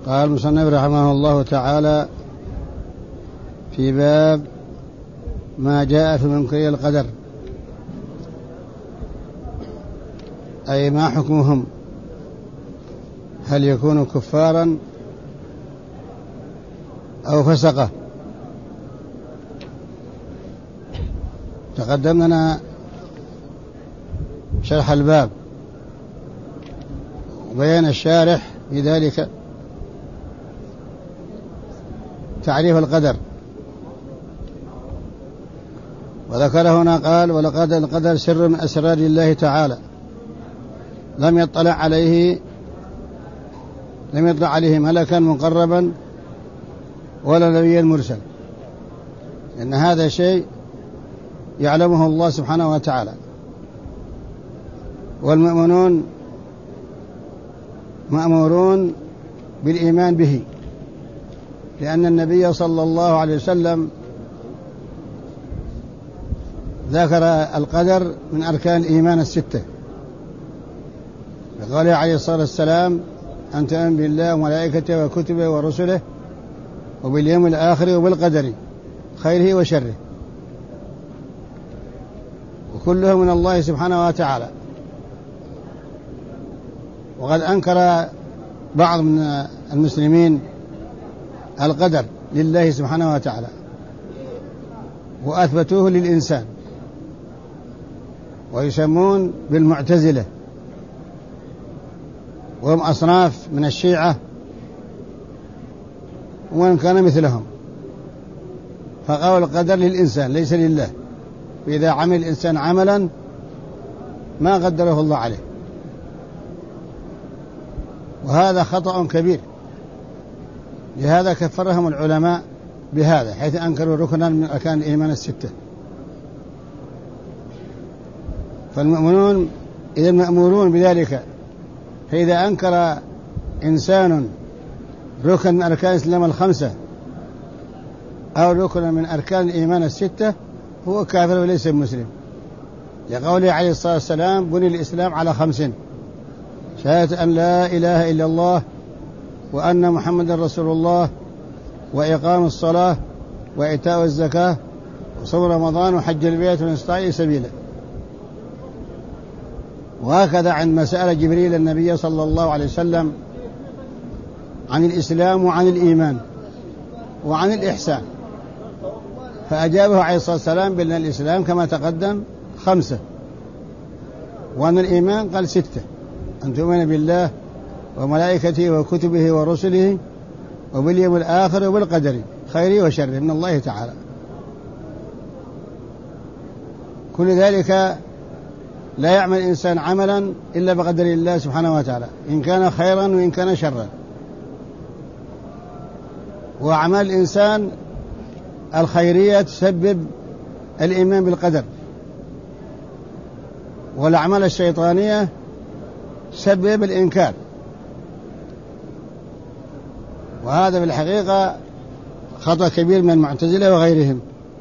قال المصنف رحمه الله تعالى في باب ما جاء في منكري القدر، أي ما حكمهم، هل يكونوا كفارا أو فسقة. تقدم لنا شرح الباب وبيان الشارح في ذلك تعريف القدر، وذكر هنا قال: ولقد القدر سر من أسرار الله تعالى لم يطلع عليه ملكا مقربا ولا نبيا مرسل، إن هذا شيء يعلمه الله سبحانه وتعالى، والمؤمنون مأمورون بالإيمان به، لأن النبي صلى الله عليه وسلم ذكر القدر من أركان الإيمان الستة، قال عليه الصلاة والسلام: أن تؤمن بالله وملائكته وكتبه ورسله وباليوم الآخر وبالقدر خيره وشره، وكله من الله سبحانه وتعالى. وقد أنكر بعض من المسلمين القدر لله سبحانه وتعالى وأثبتوه للإنسان، ويسمون بالمعتزلة، وهم أصناف من الشيعة وإن كان مثلهم، فقالوا القدر للإنسان ليس لله، وإذا عمل الإنسان عملا ما قدره الله عليه، وهذا خطأ كبير. لهذا كفرهم العلماء بهذا، حيث أنكروا ركنا من أركان الإيمان الستة. فالمؤمنون إذا مأمورون بذلك، فإذا أنكر إنسان ركن من أركان الإسلام الخمسة أو ركن من أركان الإيمان الستة هو كافر وليس مسلم، لقوله عليه الصلاة والسلام: بني الإسلام على 5: شهادة أن لا إله إلا الله وأن محمد رسول الله وإقام الصلاة وإيتاء الزكاة وصوم رمضان وحج البيت ومن استطاع سبيلا. وهكذا عندما سأل جبريل النبي صلى الله عليه وسلم عن الإسلام وعن الإيمان وعن الإحسان، فأجابه عليه الصلاة والسلام بأن الإسلام كما تقدم 5، وأن الإيمان قال 6: أن تؤمن بالله وملائكته وكتبه ورسله وباليوم الآخر وبالقدر خيره وشره من الله تعالى. كل ذلك لا يعمل الإنسان عملا إلا بقدر الله سبحانه وتعالى، إن كان خيرا وإن كان شرا. وأعمال الإنسان الخيرية تسبب الإيمان بالقدر، والأعمال الشيطانية تسبب الإنكار، وهذا بالحقيقة خطأ كبير من المعتزلة وغيرهم.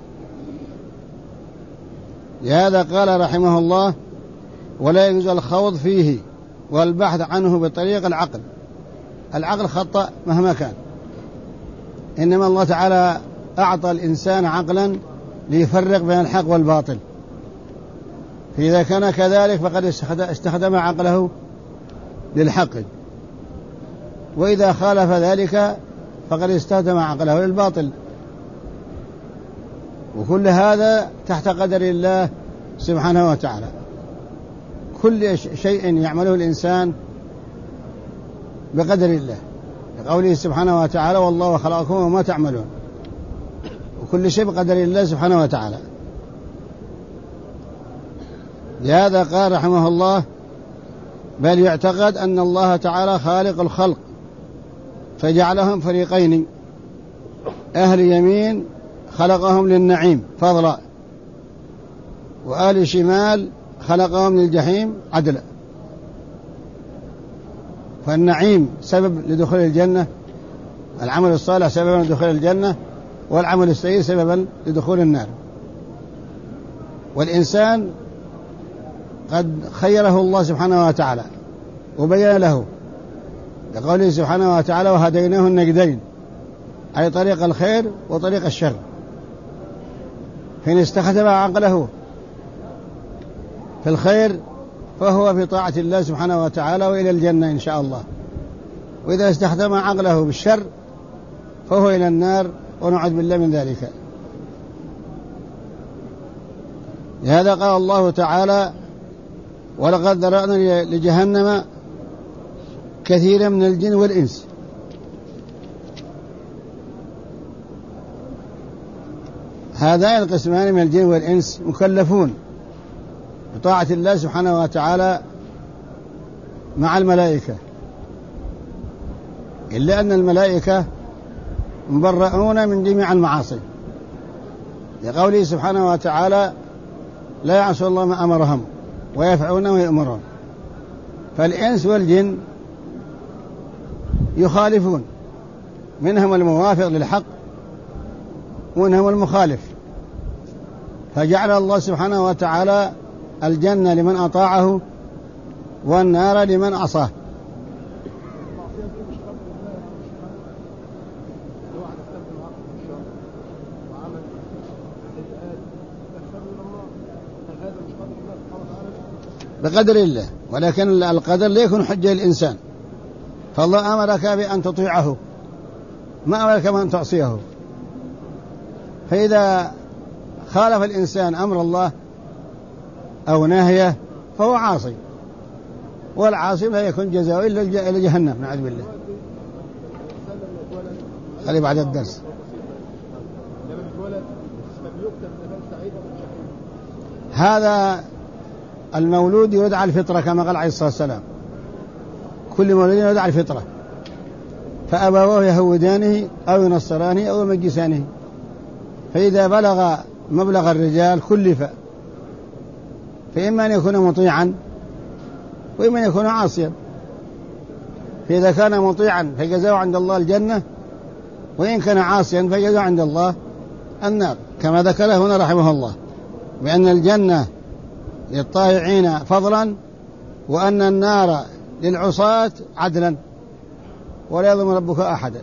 لهذا قال رحمه الله: ولا يجوز الخوض فيه والبحث عنه بطريق العقل. العقل خطأ مهما كان، إنما الله تعالى أعطى الإنسان عقلا ليفرق بين الحق والباطل، فإذا كان كذلك فقد استخدم عقله للحق، وإذا خالف ذلك فقد استخدم عقله للباطل. وكل هذا تحت قدر الله سبحانه وتعالى. كل شيء يعمله الإنسان بقدر الله، لقوله سبحانه وتعالى: والله خلقكم وما تعملون، وكل شيء بقدر الله سبحانه وتعالى. لهذا قال رحمه الله: بل يعتقد أن الله تعالى خالق الخلق فجعلهم فريقين: أهل يمين خلقهم للنعيم فضلا، وأهل شمال خلقهم للجحيم عدلا. فالنعيم سبب لدخول الجنة، العمل الصالح سببا لدخول الجنة، والعمل السيء سببا لدخول النار. والإنسان قد خيره الله سبحانه وتعالى وبين له لقوله سبحانه وتعالى وهديناه النجدين، أي طريق الخير وطريق الشر. حين استخدم عقله في الخير فهو في طاعة الله سبحانه وتعالى وإلى الجنة إن شاء الله، وإذا استخدم عقله بالشر فهو إلى النار، ونعوذ بالله من ذلك. لهذا قال الله تعالى ولقد ذرأنا لجهنم كثيرا من الجن والإنس. هذان القسمان من الجن والإنس مكلفون بطاعة الله سبحانه وتعالى مع الملائكة، إلا أن الملائكة مبرؤون من جميع المعاصي، لقوله سبحانه وتعالى لا يعصون الله ما أمرهم ويفعلون ويأمرون. فالإنس والجن يخالفون، منهم الموافق للحق ومنهم المخالف، فجعل الله سبحانه وتعالى الجنة لمن أطاعه والنار لمن عصاه. بقدر الله، ولكن القدر لا يكون حجة للإنسان، فالله أمرك بأن تطيعه، ما أمرك بأن تعصيه. فإذا خالف الإنسان أمر الله أو نهيه فهو عاصي، والعاصي لا يكون جزاؤه إلا جهنم، نعوذ بالله. خلي بعد الدرس. هذا المولود يولد على الفطرة كما قال عليه الصلاة والسلام، كل مولود يولد على الفطرة، فأبواه يهودانه أو ينصرانه أو يمجسانه. فإذا بلغ مبلغ الرجال كلف، فإما أن يكون مطيعا وإما أن يكون عاصيا. فإذا كان مطيعا فجزاؤه عند الله الجنة، وإن كان عاصيا فجزاؤه عند الله النار، كما ذكر هنا رحمه الله، بأن الجنة للطائعين فضلا وأن النار للعصاة عدلا ولا يظلم ربك أحدا.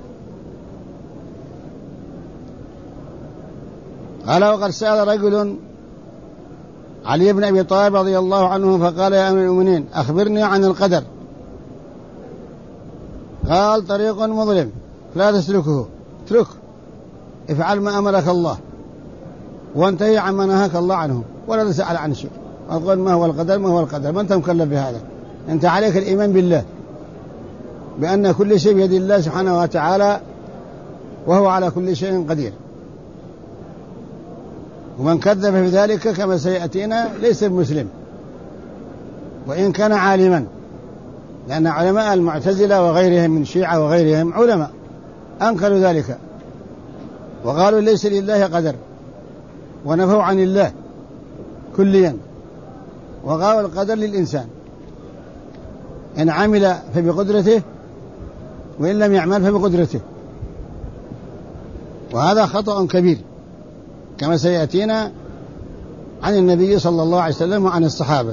قال وقد سأل رجل علي بن أبي طالب رضي الله عنه فقال يا أمير المؤمنين أخبرني عن القدر. قال طريق مظلم لا تسلكه، اترك، افعل ما أمرك الله وانتهي عما نهاك الله عنه ولا تسأل عن شيء. أقول ما هو القدر؟ ما هو القدر؟ ما أنت مكلف بهذا، أنت عليك الإيمان بالله بأن كل شيء بيد الله سبحانه وتعالى وهو على كل شيء قدير. ومن كذب في ذلك كما سيأتينا ليس بمسلم وإن كان عالما، لأن علماء المعتزلة وغيرهم من شيعة وغيرهم علماء أنكروا ذلك وقالوا ليس لله قدر، ونفوا عن الله كليا، وقالوا القدر للإنسان إن عمل فبقدرته وإن لم يعمل فبقدرته، وهذا خطأ كبير كما سيأتينا عن النبي صلى الله عليه وسلم وعن الصحابة.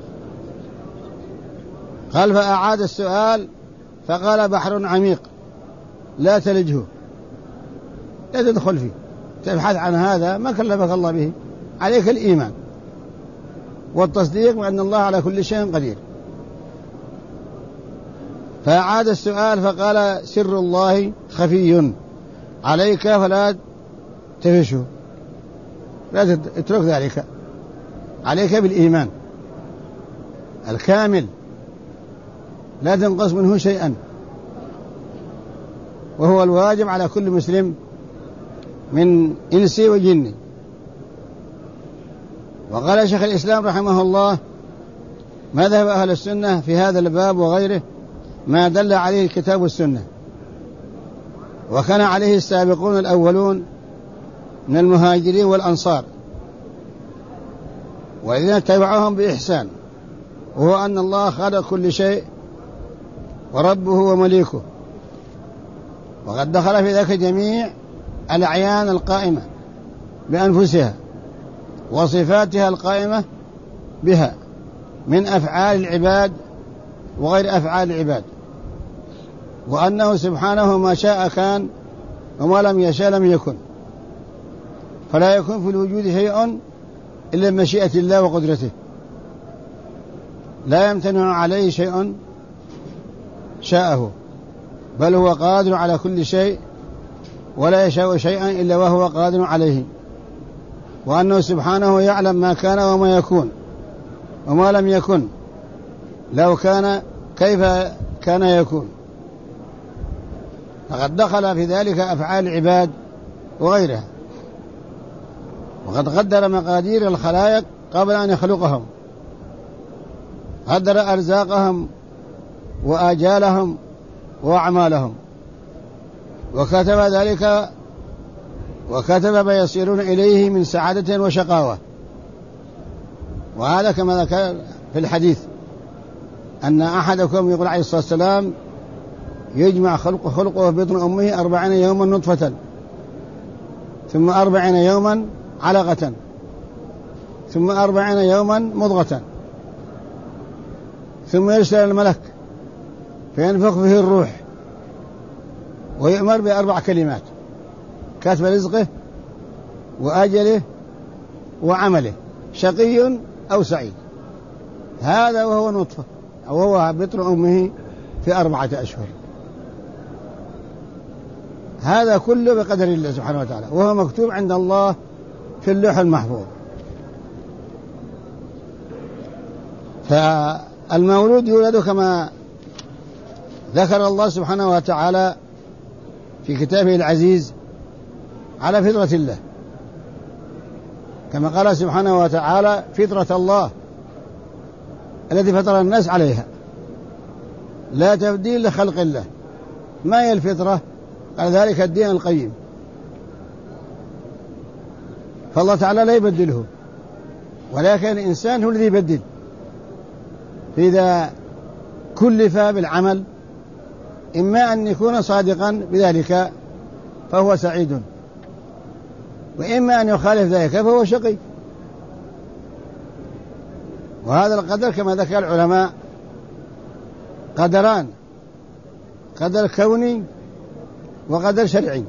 قال فأعاد السؤال فقال بحر عميق لا تلجه، لا تدخل فيه، تبحث عن هذا ما كلفك الله به، عليك الإيمان والتصديق بأن الله على كل شيء قدير. فأعاد السؤال فقال سر الله خفي عليك فلا تفشه، لا تترك ذلك، عليك بالإيمان الكامل لا تنقص منه شيئا، وهو الواجب على كل مسلم من إنسي وجني. وقال شيخ الإسلام رحمه الله مذهب أهل السنة في هذا الباب وغيره ما دل عليه الكتاب والسنة، وكان عليه السابقون الأولون من المهاجرين والأنصار والذين تبعهم بإحسان، وهو أن الله خلق كل شيء وربه ومليكه، وقد دخل في ذلك جميع الأعيان القائمة بأنفسها وصفاتها القائمة بها من أفعال العباد وغير أفعال العباد، وأنه سبحانه ما شاء كان وما لم يشاء لم يكن، فلا يكون في الوجود شيء إلا بمشيئة الله وقدرته، لا يمتنع عليه شيء شاءه، بل هو قادر على كل شيء ولا يشاء شيئا إلا وهو قادر عليه، وأنه سبحانه يعلم ما كان وما يكون وما لم يكن، لو كان كيف كان يكون. فقد دخل في ذلك أفعال العباد وغيرها، وقد قدر مقادير الخلائق قبل أن يخلقهم، قدر أرزاقهم وآجالهم وأعمالهم، وكتب ذلك وكتب ما يصيرون إليه من سعادة وشقاوة. وهذا كما ذكر في الحديث أن أحدكم يقول عليه الصلاة والسلام يجمع خلقه في بطن أمه 40 يوما نطفة، ثم 40 يوما علقة، ثم 40 يوما مضغة، ثم يرسل الملك فينفخ فيه الروح ويؤمر ب4 كلمات: كتب رزقه وأجله وعمله، شقي أو سعيد. هذا وهو نطفة أو وهو بطن أمه في 4 أشهر. هذا كله بقدر الله سبحانه وتعالى، وهو مكتوب عند الله في اللوح المحفوظ. فالمولود يولد كما ذكر الله سبحانه وتعالى في كتابه العزيز على فطرة الله، كما قال سبحانه وتعالى: فطرة الله التي فطر الناس عليها لا تبديل لخلق الله. ما هي الفطرة؟ قال: ذلك الدين القيم. فالله تعالى لا يبدله، ولكن الإنسان هو الذي يبدل. فإذا كلف بالعمل إما أن يكون صادقا بذلك فهو سعيد، وإما أن يخالف ذلك فهو شقي. وهذا القدر كما ذكر العلماء قدران: قدر كوني وقدر شرعي.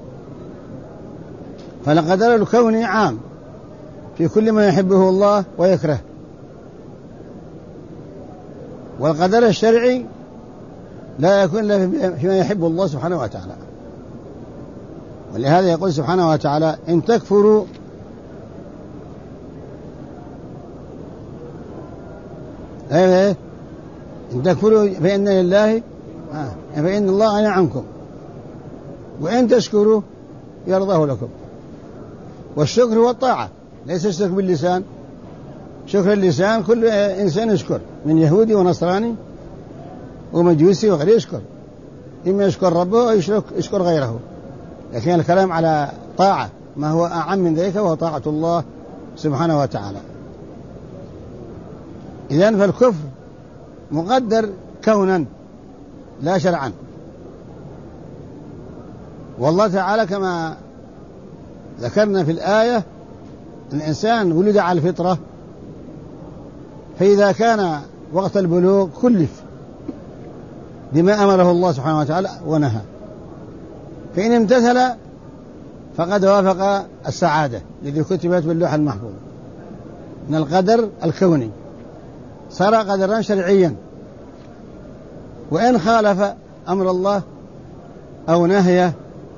فالقدر الكوني عام في كل ما يحبه الله ويكره، والقدر الشرعي لا يكون إلا فيما يحب الله سبحانه وتعالى. ولهذا يقول سبحانه وتعالى: إن تكفروا إن تكفروا فإن لله فإن الله غني عنكم، وإن تشكروا يرضاه لكم. والشكر هو الطاعة، ليس الشكر باللسان. شكر اللسان كل إنسان يشكر، من يهودي ونصراني ومجوسي وغيره يشكر، إما يشكر ربه أو يشكر غيره. لكن الكلام على طاعة ما هو أعم من ذلك، وهو طاعة الله سبحانه وتعالى. إذن فالكفر مقدر كونا لا شرعا. والله تعالى كما ذكرنا في الآية الإنسان ولد على الفطرة، فإذا كان وقت البلوغ كلف بما أمره الله سبحانه وتعالى ونهى، فإن امتثل فقد وافق السعادة التي كتبت باللوح المحفوظ من القدر الكوني، صار قدرا شرعيا. وإن خالف أمر الله أو نهيه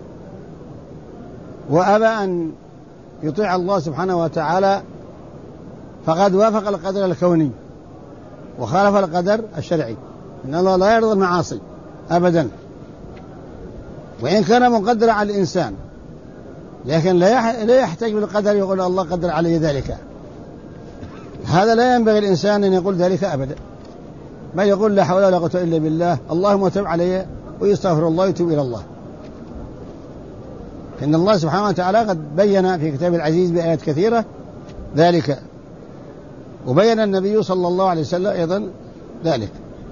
وأبى أن يطيع الله سبحانه وتعالى فقد وافق القدر الكوني وخالف القدر الشرعي، إن الله لا يرضى المعاصي أبدا. وإن كان مقدر على الإنسان، لكن لا يحتاج بالقدر يقول الله قدر عليه ذلك. هذا لا ينبغي الإنسان أن يقول ذلك أبدا، بل يقول لا حول ولا قوة إلا بالله، اللهم تب علي، ويستغفر الله ويتوب إلى الله. فإن الله سبحانه وتعالى قد بين في كتاب العزيز بآيات كثيرة ذلك، وبين النبي صلى الله عليه وسلم أيضا ذلك،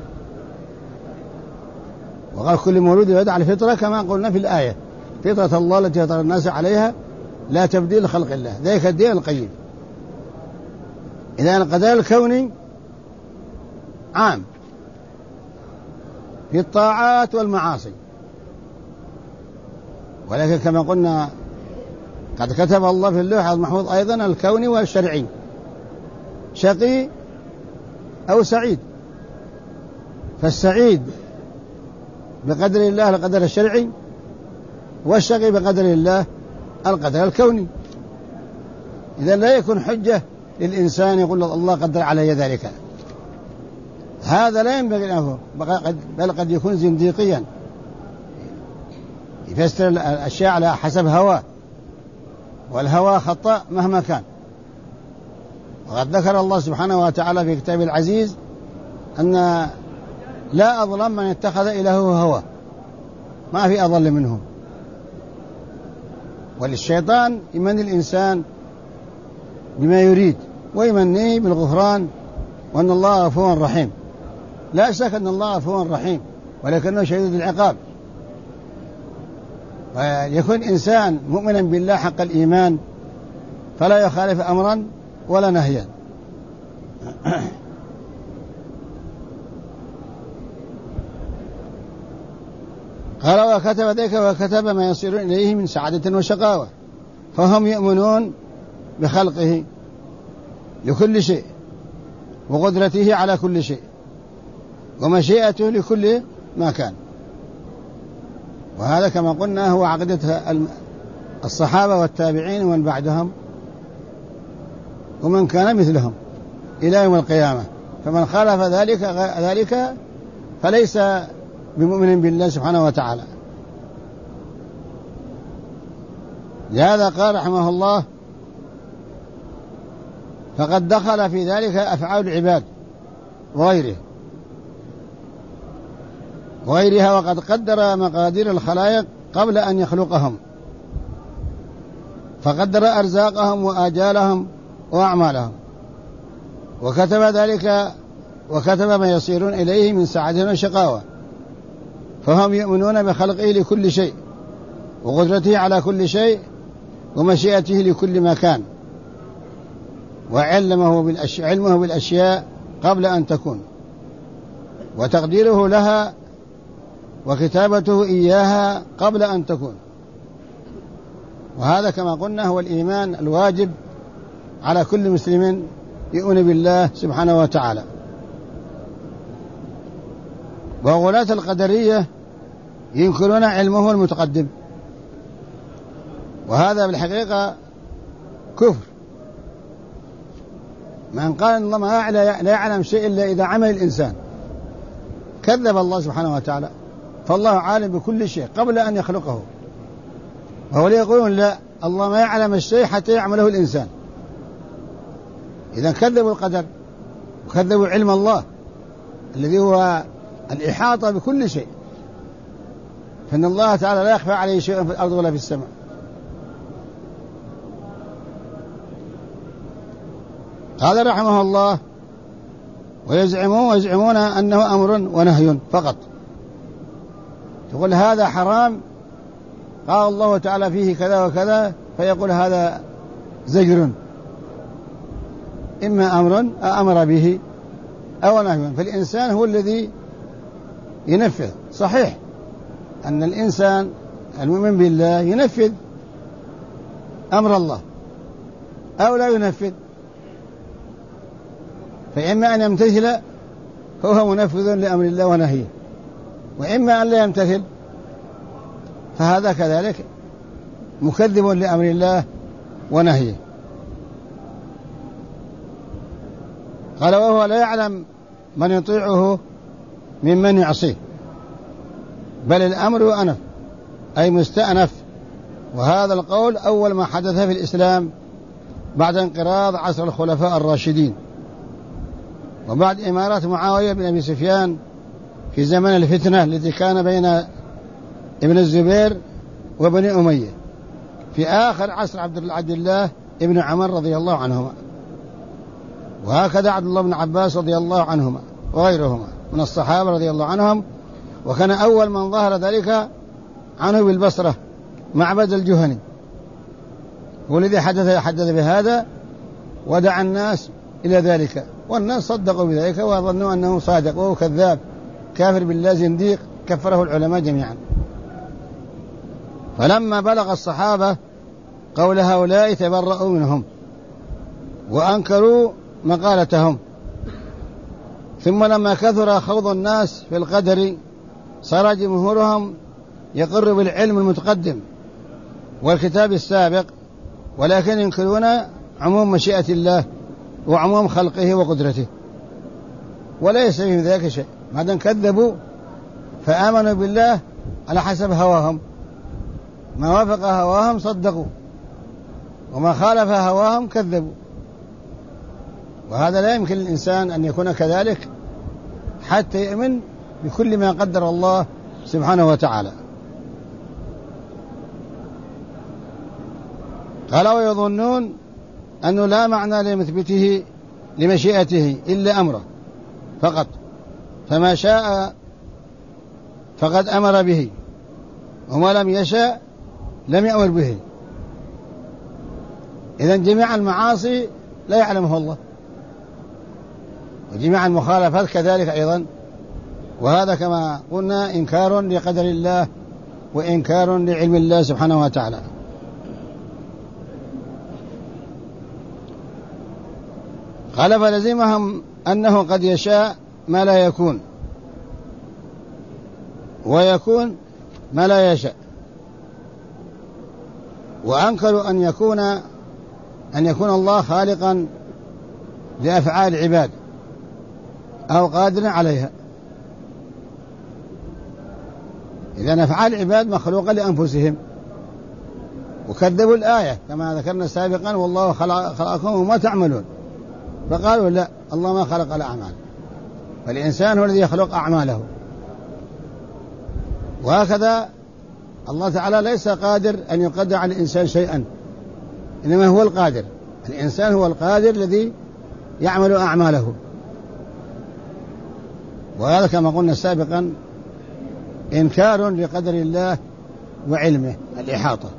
وقال: كل مولود يولد على الفطرة، كما قلنا في الآية: فطرة الله التي فطر الناس عليها لا تبديل لخلق الله، ذلك الدين القيم. إذا القدر الكوني عام في الطاعات والمعاصي. ولكن كما قلنا قد كتب الله في اللوح المحفوظ أيضا الكوني والشرعي، شقي أو سعيد. فالسعيد بقدر الله القدر الشرعي، والشقي بقدر الله القدر الكوني. إذا لا يكون حجة للإنسان يقول الله قدر علي ذلك، هذا لا ينبغي له، بل قد يكون زنديقيا يفسر الأشياء على حسب هواه، والهوى خطأ مهما كان. وقد ذكر الله سبحانه وتعالى في كتابه العزيز أن لا أظلم من اتخذ إلهه هوى، ما في أضل منه. وللشيطان يمني الإنسان بما يريد ويمنيه بالغفران، وأن الله غفور رحيم. لا شك أن الله غفور رحيم، ولكنه شديد العقاب. ويكون إنسان مؤمنا بالله حق الإيمان فلا يخالف أمرا ولا نهيا. قال وكتب ذلك وكتب ما يصير إليه من سعادة وشقاوة، فهم يؤمنون بخلقه لكل شيء، وقدرته على كل شيء، ومشيئته لكل ما كان. وهذا كما قلنا هو عقيدة الصحابة والتابعين ومن بعدهم ومن كان مثلهم إلى يوم القيامة. فمن خالف ذلك فليس بمؤمن بالله سبحانه وتعالى. لهذا قال رحمه الله فقد دخل في ذلك أفعال العباد وغيرها، وقد قدر مقادير الخلائق قبل أن يخلقهم، فقدر أرزاقهم وآجالهم وأعمالهم، وكتب ذلك وكتب ما يصيرون إليه من سعادة وشقاوة، فهم يؤمنون بخلقه لكل شيء، وقدرته على كل شيء، ومشيئته لكل ما كان، وعلمه بالأشياء قبل أن تكون، وتقديره لها وكتابته إياها قبل أن تكون. وهذا كما قلنا هو الإيمان الواجب على كل مسلم يؤمن بالله سبحانه وتعالى. وغلاة القدرية ينكرون علمه المتقدم، وهذا بالحقيقة كفر. من قال أن الله لا يعلم شيء إلا إذا عمل الإنسان كذب الله سبحانه وتعالى، فالله عالم بكل شيء قبل أن يخلقه. وهو يقولون لا، الله ما يعلم الشيء حتى يعمله الإنسان. إذا كذبوا القدر وكذبوا علم الله الذي هو الإحاطة بكل شيء، فإن الله تعالى لا يخفى عليه شيء في الأرض ولا في السماء. قال رحمه الله ويزعمون أنه أمر ونهي فقط. تقول هذا حرام، قال الله تعالى فيه كذا وكذا، فيقول هذا زجر، إما أمر به أو نهي. فالإنسان هو الذي ينفذ. صحيح أن الإنسان المؤمن بالله ينفذ أمر الله أو لا ينفذ، فإما أن يمتثل فهو منفذ لأمر الله ونهيه، وإما أن لا يمتثل فهذا كذلك مكذب لأمر الله ونهيه. قال وهو لا يعلم من يطيعه ممن يعصيه، بل الأمر أنف أي مستأنف. وهذا القول أول ما حدث في الإسلام بعد انقراض عصر الخلفاء الراشدين، وبعد إمارة معاوية بن أبي سفيان في زمن الفتنة التي كان بين ابن الزبير وبني أمية في آخر عصر عبد الله ابن عمر رضي الله عنهما، وهكذا عبد الله بن عباس رضي الله عنهما وغيرهما من الصحابة رضي الله عنهم. وكان أول من ظهر ذلك عنه بالبصرة معبد الجهني، هو الذي حدث بهذا ودعا الناس إلى ذلك، والناس صدقوا بذلك وظنوا أنه صادق وهو كذاب كافر بالله زنديق كفره العلماء جميعا. فلما بلغ الصحابة قول هؤلاء تبرؤوا منهم وأنكروا مقالتهم، ثم لما كثر خوض الناس في القدر صار جمهورهم يقر بالعلم المتقدم والكتاب السابق، ولكن ينكرون عموم مشيئة الله وعموم خلقه وقدرته، وليس من ذلك شيء. ما دام كذبوا فآمنوا بالله على حسب هواهم، ما وافق هواهم صدقوا وما خالف هواهم كذبوا. وهذا لا يمكن للإنسان أن يكون كذلك حتى يؤمن بكل ما قدر الله سبحانه وتعالى. قال ويظنون أنه لا معنى لمثبته لمشيئته إلا أمره فقط، فما شاء فقد أمر به، وما لم يشاء لم يأمر به. إذن جميع المعاصي لا يعلمه الله، وجميع المخالفات كذلك أيضا، وهذا كما قلنا إنكار لقدر الله وإنكار لعلم الله سبحانه وتعالى. قال فلزمهم أنه قد يشاء ما لا يكون ويكون ما لا يشاء، وأنكروا أن يكون الله خالقا لأفعال العباد أو قادرا عليها. إذن أفعال العباد مخلوقة لأنفسهم، وكذبوا الآية كما ذكرنا سابقا والله خلقكم وما تعملون، فقالوا لا، الله ما خلق الأعمال، فالإنسان هو الذي يخلق أعماله. وهكذا الله تعالى ليس قادر أن يقدر على الإنسان شيئا، إنما هو القادر. الإنسان هو القادر الذي يعمل أعماله، وهذا كما قلنا سابقا إنكار لقدر الله وعلمه الإحاطة،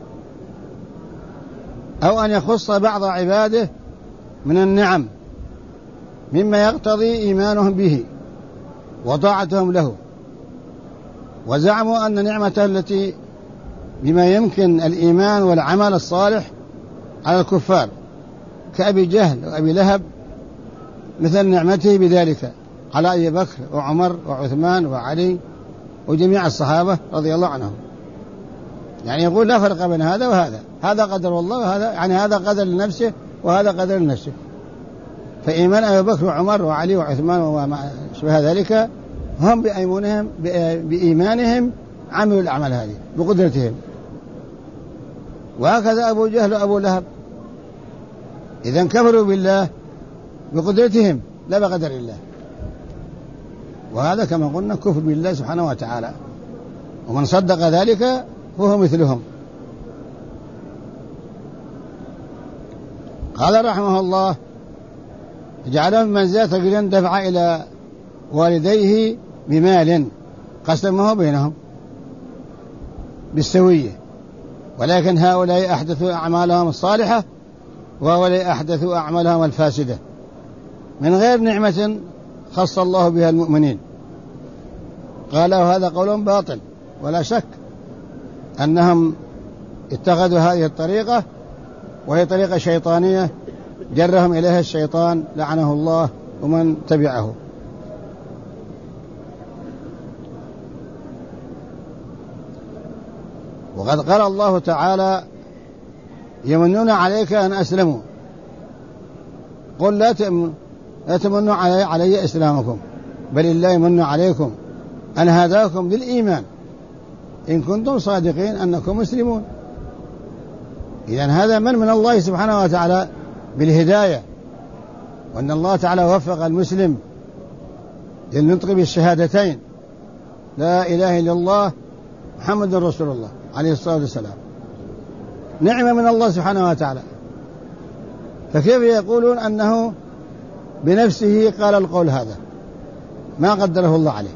أو أن يخص بعض عباده من النعم مما يقتضي إيمانهم به وطاعتهم له، وزعموا أن نعمته التي بما يمكن الإيمان والعمل الصالح على الكفار كأبي جهل وأبي لهب مثل نعمته بذلك على أبي بكر وعمر وعثمان وعلي وجميع الصحابة رضي الله عنهم. يعني يقول لا فرق بين هذا وهذا، هذا قدر الله وهذا، يعني هذا قدر لنفسه وهذا قدر لنفسه. فإيمان أبي بكر وعمر وعلي وعثمان وما شبه ذلك هم بإيمانهم عملوا الأعمال هذه بقدرتهم، وهكذا أبو جهل وأبو لهب إذن كفروا بالله بقدرتهم لا بقدر الله، وهذا كما قلنا كفر بالله سبحانه وتعالى، ومن صدق ذلك فهو مثلهم. قال رحمه الله جعلهم منزلة رجلا دفع إلى والديه بمال قسمه بينهم بالسوية، ولكن هؤلاء أحدثوا أعمالهم الصالحة وهؤلاء أحدثوا أعمالهم الفاسدة من غير نعمة خص الله بها المؤمنين. قال وهذا قول باطل، ولا شك أنهم اتخذوا هذه الطريقة، وهي طريقة شيطانية جرهم إليها الشيطان لعنه الله ومن تبعه. وقد قال الله تعالى يمنون عليك أن أسلموا، قل لا تمنوا علي إسلامكم، بل الله يمن عليكم أن هداكم للإيمان إن كنتم صادقين أنكم مسلمون. إذن هذا من الله سبحانه وتعالى بالهداية، وأن الله تعالى وفق المسلم للنطق بالشهادتين لا إله إلا الله محمد رسول الله عليه الصلاة والسلام، نعمة من الله سبحانه وتعالى. فكيف يقولون أنه بنفسه قال القول هذا ما قدره الله عليه؟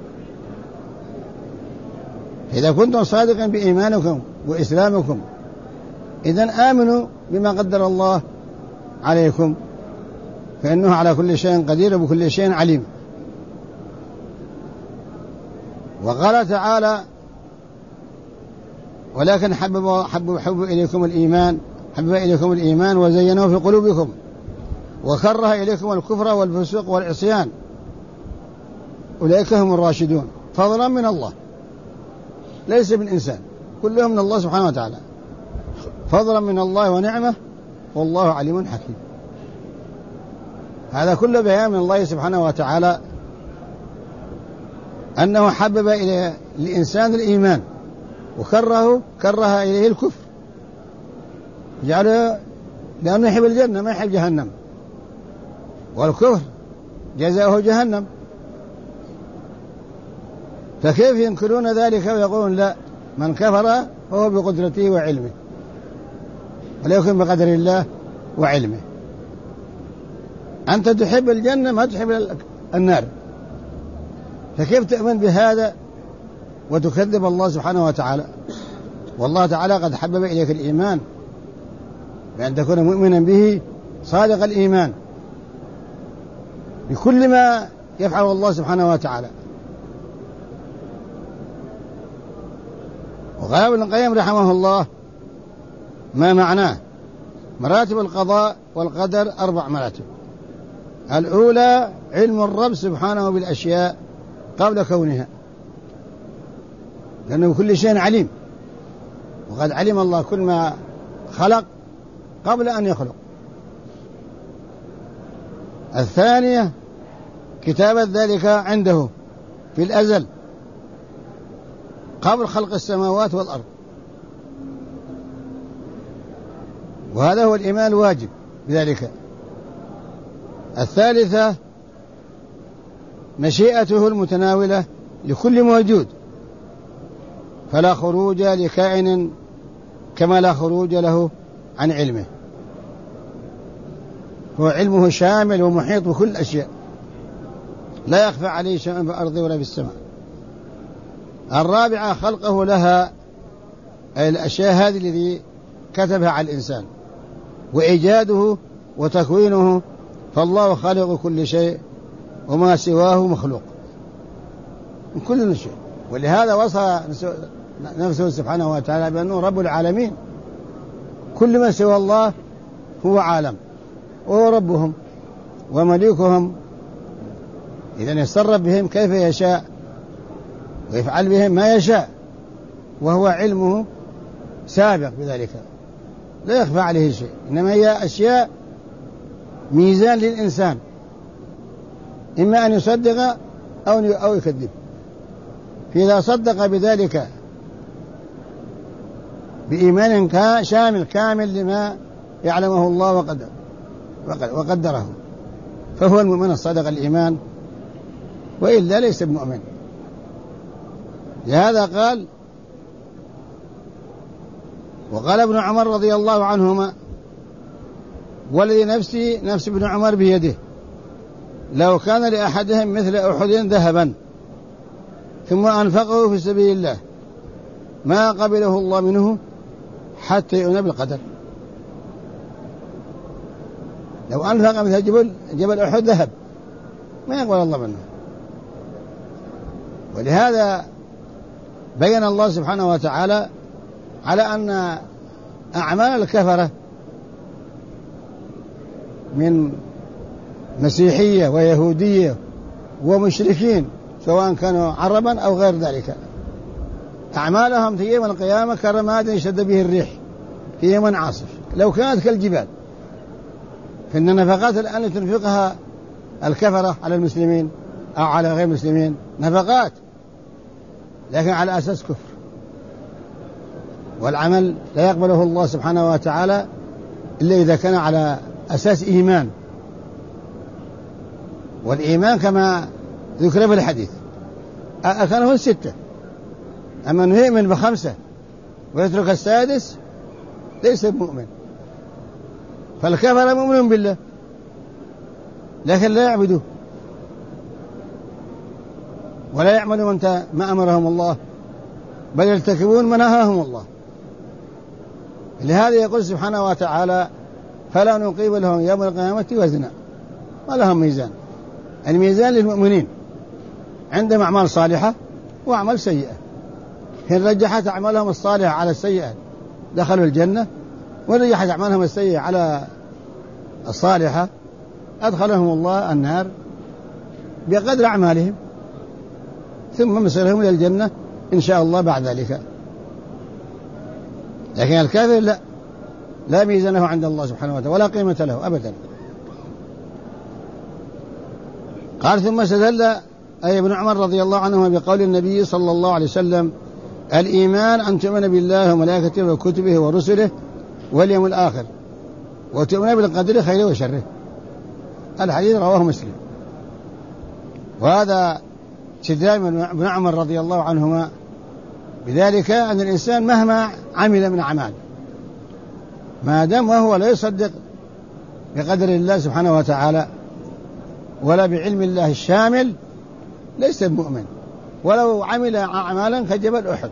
إذا كنتم صادقا بإيمانكم وإسلامكم إذن آمنوا بما قدر الله عليكم، فإنه على كل شيء قدير وبكل شيء عليم. وقال تعالى ولكن حبب إليكم الإيمان وزينه في قلوبكم وكره إليكم الكفر والفسوق والعصيان أولئك هم الراشدون فضلا من الله ليس بالإنسان كلهم من الله سبحانه وتعالى فضلا من الله ونعمة والله عليم حكيم. هذا كله بيان من الله سبحانه وتعالى أنه حبب إلى الإنسان الإيمان وكره إليه الكفر جعله لأنه يحب الجنة ما يحب جهنم والكفر جزاؤه جهنم. فكيف ينكرون ذلك ويقولون لا من كفر فهو بقدرته وعلمه ولا يكون بقدر الله وعلمه. أنت تحب الجنة ما تحب النار فكيف تؤمن بهذا وتكذب الله سبحانه وتعالى؟ والله تعالى قد حبب إليك الإيمان بأن تكون مؤمنا به صادق الإيمان بكل ما يفعل الله سبحانه وتعالى. وقال ابن القيم رحمه الله ما معناه مراتب القضاء والقدر 4 مراتب. الأولى علم الرب سبحانه بالأشياء قبل كونها لأنه كل شيء عليم وقد علم الله كل ما خلق قبل أن يخلق. الثانية كتابة ذلك عنده في الأزل قبل خلق السماوات والأرض وهذا هو الإيمان الواجب بذلك. الثالثة مشيئته المتناولة لكل موجود فلا خروج لكائن كما لا خروج له عن علمه هو علمه شامل ومحيط بكل الأشياء لا يخفى عليه شيء في الأرض ولا في السماء. الرابعة خلقه لها أي الأشياء هذه التي كتبها على الإنسان وإيجاده وتكوينه فالله خالق كل شيء وما سواه مخلوق من كل شيء. ولهذا وصى نفسه سبحانه وتعالى بأنه رب العالمين كل ما سوى الله هو عالم وهو ربهم ومليكهم إذن يتصرف بهم كيف يشاء ويفعل بهم ما يشاء وهو علمه سابق بذلك لا يخفى عليه شيء إنما هي أشياء ميزان للإنسان إما أن يصدق أو يكذب. فإذا صدق بذلك بإيمان شامل كامل لما يعلمه الله وقدره فهو المؤمن الصادق الإيمان وإلا ليس بمؤمن. لهذا قال وقال ابن عمر رضي الله عنهما والذي نفس ابن عمر بيده لو كان لأحدهم مثل أحد ذهبا ثم أنفقه في سبيل الله ما قبله الله منه حتى يؤمن بالقدر. لو أنفق مثل جبل أحد ذهب ما يقبل الله منه. ولهذا بين الله سبحانه وتعالى على أن أعمال الكفرة من مسيحية ويهودية ومشركين سواء كانوا عربا أو غير ذلك أعمالهم في يوم القيامة كرماد يشد به الريح في يوم عاصف لو كانت كالجبال. فإن النفقات الآن تنفقها الكفرة على المسلمين أو على غير المسلمين نفقات لكن على أساس كفر والعمل لا يقبله الله سبحانه وتعالى إلا إذا كان على أساس إيمان. والإيمان كما ذكر في الحديث أركانه 6 أما أنه يؤمن ب5 ويترك السادس ليس بمؤمن. فالكفر مؤمن بالله لكن لا يعبدوه ولا يعملوا ما أمرهم الله بل يرتكبون ما نهاهم الله. لهذا يقول سبحانه وتعالى فلا نقيم لهم يوم القيامة وزنا ما لهم ميزان. الميزان للمؤمنين عندهم أعمال صالحة وأعمال سيئة. إن رجحت أعمالهم الصالحة على السيئة دخلوا الجنة، وإن رجحت أعمالهم السيئة على الصالحة أدخلهم الله النار بقدر أعمالهم، ثم مصيرهم إلى الجنة إن شاء الله بعد ذلك. لكن الكافر لا ميزان له عند الله سبحانه وتعالى ولا قيمة له أبدا. قال ثم استدل أي ابن عمر رضي الله عنهما بقول النبي صلى الله عليه وسلم: الإيمان أن تؤمن بالله وملائكته وكتبه ورسله واليوم الآخر وتؤمن بالقدر خيره وشره. الحديث رواه مسلم. وهذا استدلال ابن عمر رضي الله عنهما بذلك أن الإنسان مهما عمل من أعمال ما دام وهو لا يصدق بقدر الله سبحانه وتعالى ولا بعلم الله الشامل ليس مؤمن، ولو عمل أعمالا كجبل أحد.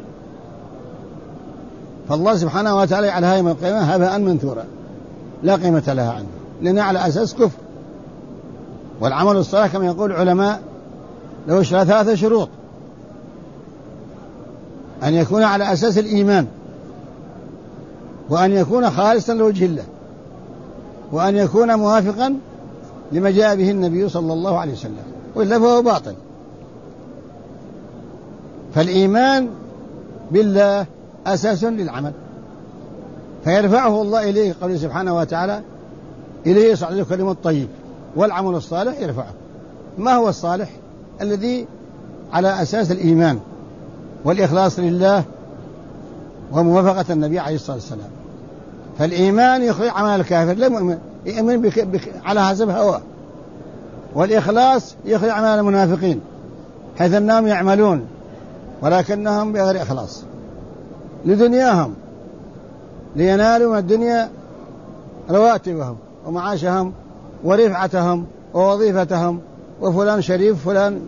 فالله سبحانه وتعالى يجعلها يوم القيامة هباء منثورا لا قيمة لها عنه، لأنها على أساس كفر. والعمل الصالح كما يقول العلماء له 3 شروط: أن يكون على أساس الإيمان، وأن يكون خالصا لوجه الله، وأن يكون موافقا لما جاء به النبي صلى الله عليه وسلم، وإلا فهو باطل. فالإيمان بالله أساس للعمل، فيرفعه الله إليه قوله سبحانه وتعالى: إليه يصعد الكلم الطيب والعمل الصالح يرفعه. ما هو الصالح؟ الذي على أساس الإيمان والإخلاص لله وموافقة النبي عليه الصلاة والسلام. فالإيمان يخرج عمل الكافر، لا يؤمن على حسب هواه، والإخلاص يخرج عمل المنافقين حيث أنهم يعملون ولكنهم بغير إخلاص لدنياهم لينالوا من الدنيا رواتبهم ومعاشهم ورفعتهم ووظيفتهم، وفلان شريف فلان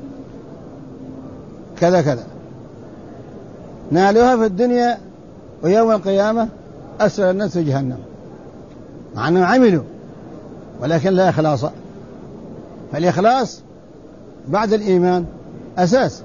كذا كذا، نالوها في الدنيا ويوم القيامة أسفل الناس في جهنم، مع أنهم عملوا ولكن لا إخلاص. فالإخلاص بعد الإيمان أساس.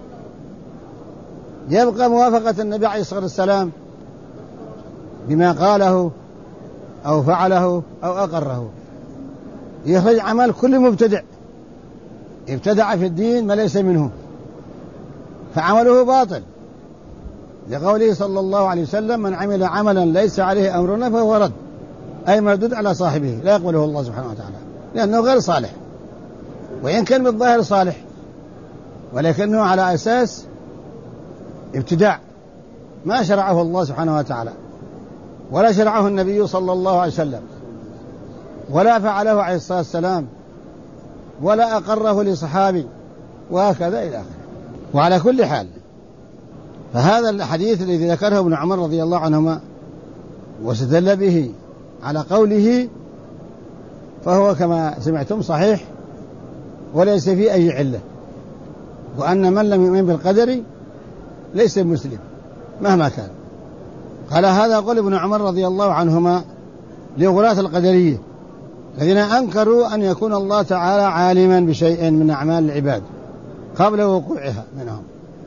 يبقى موافقة النبي عليه الصلاة والسلام بما قاله أو فعله أو أقره. يخرج عمل كل مبتدع ابتدع في الدين ما ليس منه فعمله باطل، لقوله صلى الله عليه وسلم: من عمل عملا ليس عليه أمرنا فهو رد، أي مردود على صاحبه لا يقبله الله سبحانه وتعالى، لأنه غير صالح، وإن كان بالظاهر صالح ولكنه على أساس ابتداع ما شرعه الله سبحانه وتعالى ولا شرعه النبي صلى الله عليه وسلم ولا فعله عليه الصلاة والسلام ولا أقره لصحابي، وهكذا إلى آخره. وعلى كل حال فهذا الحديث الذي ذكره ابن عمر رضي الله عنهما واستدل به على قوله فهو كما سمعتم صحيح وليس فيه أي علة، وأن من لم يؤمن بالقدر ليس مسلم مهما كان. قال هذا قول ابن عمر رضي الله عنهما لغلاة القدرية الذين أنكروا أن يكون الله تعالى عالما بشيء من أعمال العباد قبل وقوعها منهم.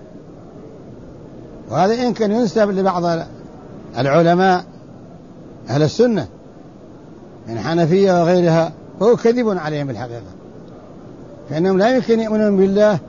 وهذا إن كان ينسب لبعض العلماء أهل السنة من حنفية وغيرها فهو كذب عليهم بالحقيقة، فإنهم لا يمكن يؤمنون بالله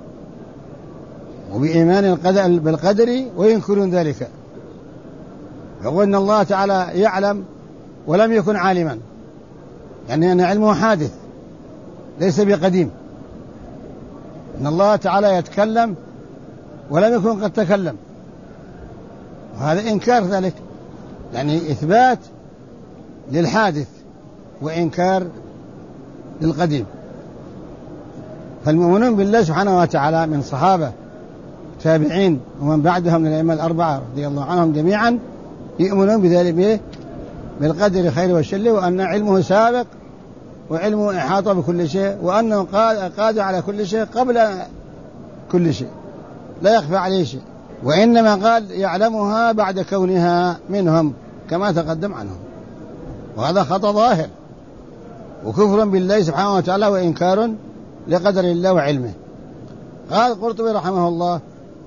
وبإيمان بالقدر وينكرون ذلك، يقول أن الله تعالى يعلم ولم يكن عالما، يعني أن علمه حادث ليس بقديم. أن الله تعالى يتكلم ولم يكن قد تكلم، وهذا إنكار ذلك، يعني إثبات للحادث وإنكار للقديم. فالمؤمنون بالله سبحانه وتعالى من صحابة تابعين ومن بعدهم من الأئمة الأربعة رضي الله عنهم جميعا يؤمنون بذلك بالقدر خير والشر، وأن علمه سابق وعلمه إحاطة بكل شيء، وأنه قادر على كل شيء قبل كل شيء لا يخفى عليه شيء، وإنما قال يعلمها بعد كونها منهم كما تقدم عنهم. وهذا خطأ ظاهر وكفر بالله سبحانه وتعالى وإنكار لقدر الله وعلمه. قال القرطبي رحمه الله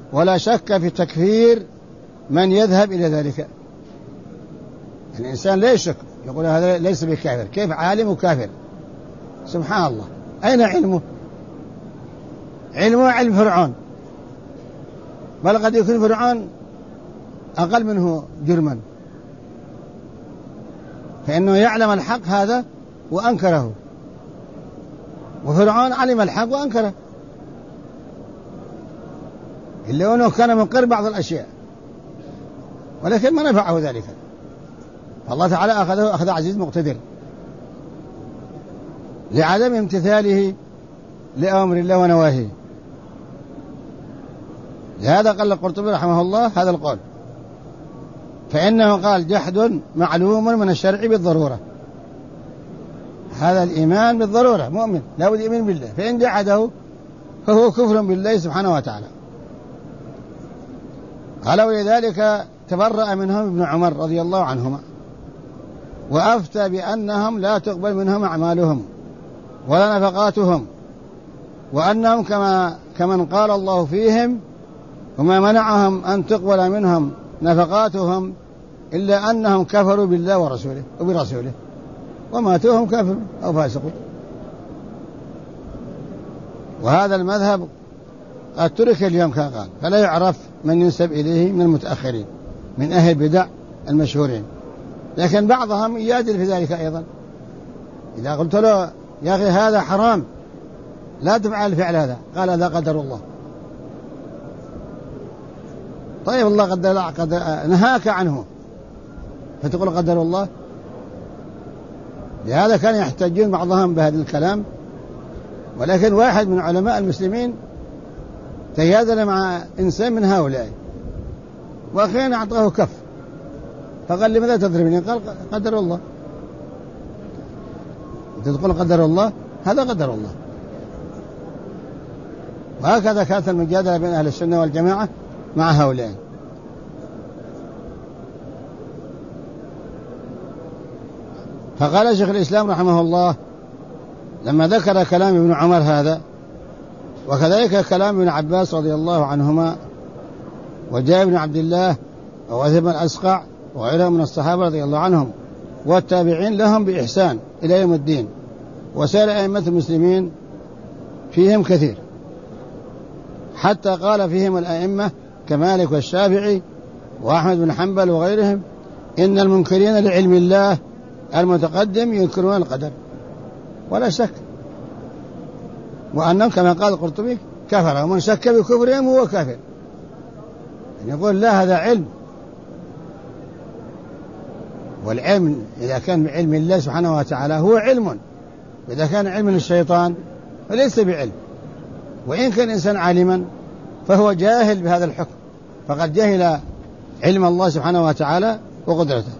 ولا شك في تكفير من يذهب إلى ذلك. الإنسان لا يشك، يقول هذا ليس بكافر، كيف عالم وكافر؟ سبحان الله، أين علمه؟ علمه علم فرعون، بل قد يكون فرعون أقل منه جرما، فإنه يعلم الحق هذا وأنكره، وفرعون علم الحق وأنكره، إلا أنه كان منكر بعض الأشياء ولكن ما نفعه ذلك، الله تعالى أخذه أخذ عزيز مقتدر لعدم امتثاله لأمر الله ونواهيه. لهذا قال القرطبي رحمه الله هذا القول، فإنه قال جحد معلوم من الشرع بالضرورة، هذا الإيمان بالضرورة، مؤمن لا بد يؤمن بالله، فإن جحده فهو كفر بالله سبحانه وتعالى. قال ولذلك تبرأ منهم ابن عمر رضي الله عنهما وأفتى بأنهم لا تقبل منهم أعمالهم ولا نفقاتهم، وأنهم كمن قال الله فيهم وما منعهم أن تقبل منهم نفقاتهم إلا أنهم كفروا بالله ورسوله وبرسوله وماتوهم كافر أو فاسقون. وهذا المذهب قد ترك اليوم كما قال، فلا يعرف من ينسب إليه من المتأخرين من أهل البدع المشهورين، لكن بعضهم يجادل في ذلك أيضا. إذا قلت له يا أخي هذا حرام لا تفعل الفعل هذا، قال هذا قدر الله. طيب الله قد نهاك عنه فتقول قدر الله؟ لهذا كان يحتجون بعضهم بهذا الكلام، ولكن واحد من علماء المسلمين تجادل مع إنسان من هؤلاء وأخيرا أعطاه كف، فقال لماذا تضربني؟ قال قدر الله. أنت تقول قدر الله، هذا قدر الله. وهكذا كانت المجادلة بين أهل السنة والجماعة مع هؤلاء. فقال شيخ الإسلام رحمه الله لما ذكر كلام ابن عمر هذا، وكذلك كلام ابن عباس رضي الله عنهما وجاء ابن عبد الله ووثب بن الأسقع وغيرهم من الصحابة رضي الله عنهم والتابعين لهم بإحسان إلى يوم الدين، وسائر أئمة المسلمين فيهم كثير، حتى قال فيهم الأئمة كمالك والشافعي وأحمد بن حنبل وغيرهم إن المنكرين لعلم الله المتقدم ينكرون القدر ولا شك، وأنهم كما قال القرطبي كفر، ومن شك بكفرهم هو كافر. يعني يقول لا هذا علم، والعلم إذا كان بعلم الله سبحانه وتعالى هو علم، وإذا كان علم الشيطان فليس بعلم، وإن كان إنسان عالما فهو جاهل بهذا الحكم، فقد جهل علم الله سبحانه وتعالى وقدرته.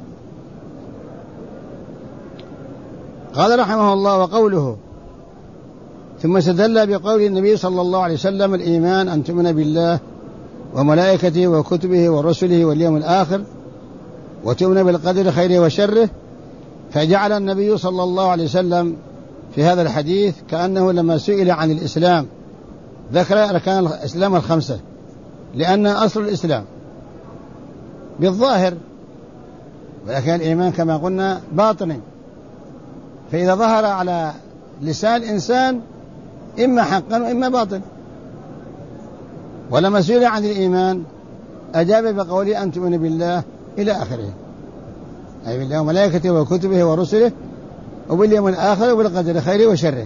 قال رحمه الله وقوله ثم استدل بقول النبي صلى الله عليه وسلم الإيمان أن تؤمن بالله وملائكته وكتبه ورسله واليوم الآخر وتؤمن بالقدر خيره وشره، فجعل النبي صلى الله عليه وسلم في هذا الحديث كأنه لما سئل عن الإسلام ذكر أركان الإسلام الخمسة، لأن أصل الإسلام بالظاهر، ولكن الإيمان كما قلنا باطني، فإذا ظهر على لسان الإنسان إما حقا وإما باطل. ولما سئل عن الإيمان أجاب بقوله أن تؤمن بالله إلى آخره، أي بالله وملائكته وكتبه ورسله وباليوم الآخر وبالقدر خيره وشره.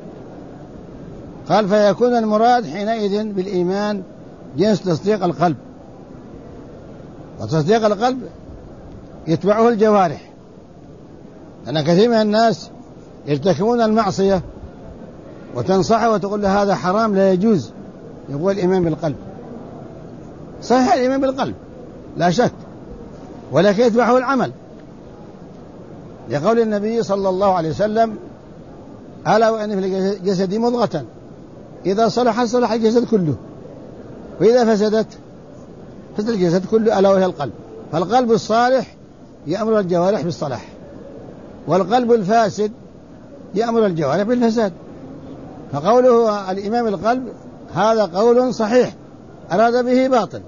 قال فيكون المراد حينئذ بالإيمان جنس تصديق القلب، وتصديق القلب يتبعه الجوارح، لأن كثير من الناس يرتكبون المعصية وتنصحه وتقول له هذا حرام لا يجوز، يقول الإيمان بالقلب. صحيح الإيمان بالقلب لا شك، ولكن يتبعه العمل، لقول النبي صلى الله عليه وسلم ألا وإن في الجسد مضغة إذا صلح صلح الجسد كله، وإذا فسدت فسد الجسد كله، ألا وهي القلب. فالقلب الصالح يأمر الجوارح بالصلاح، والقلب الفاسد يأمر الجوارح بالفساد. فقوله الإيمان بالقلب هذا قول صحيح أراد به باطل.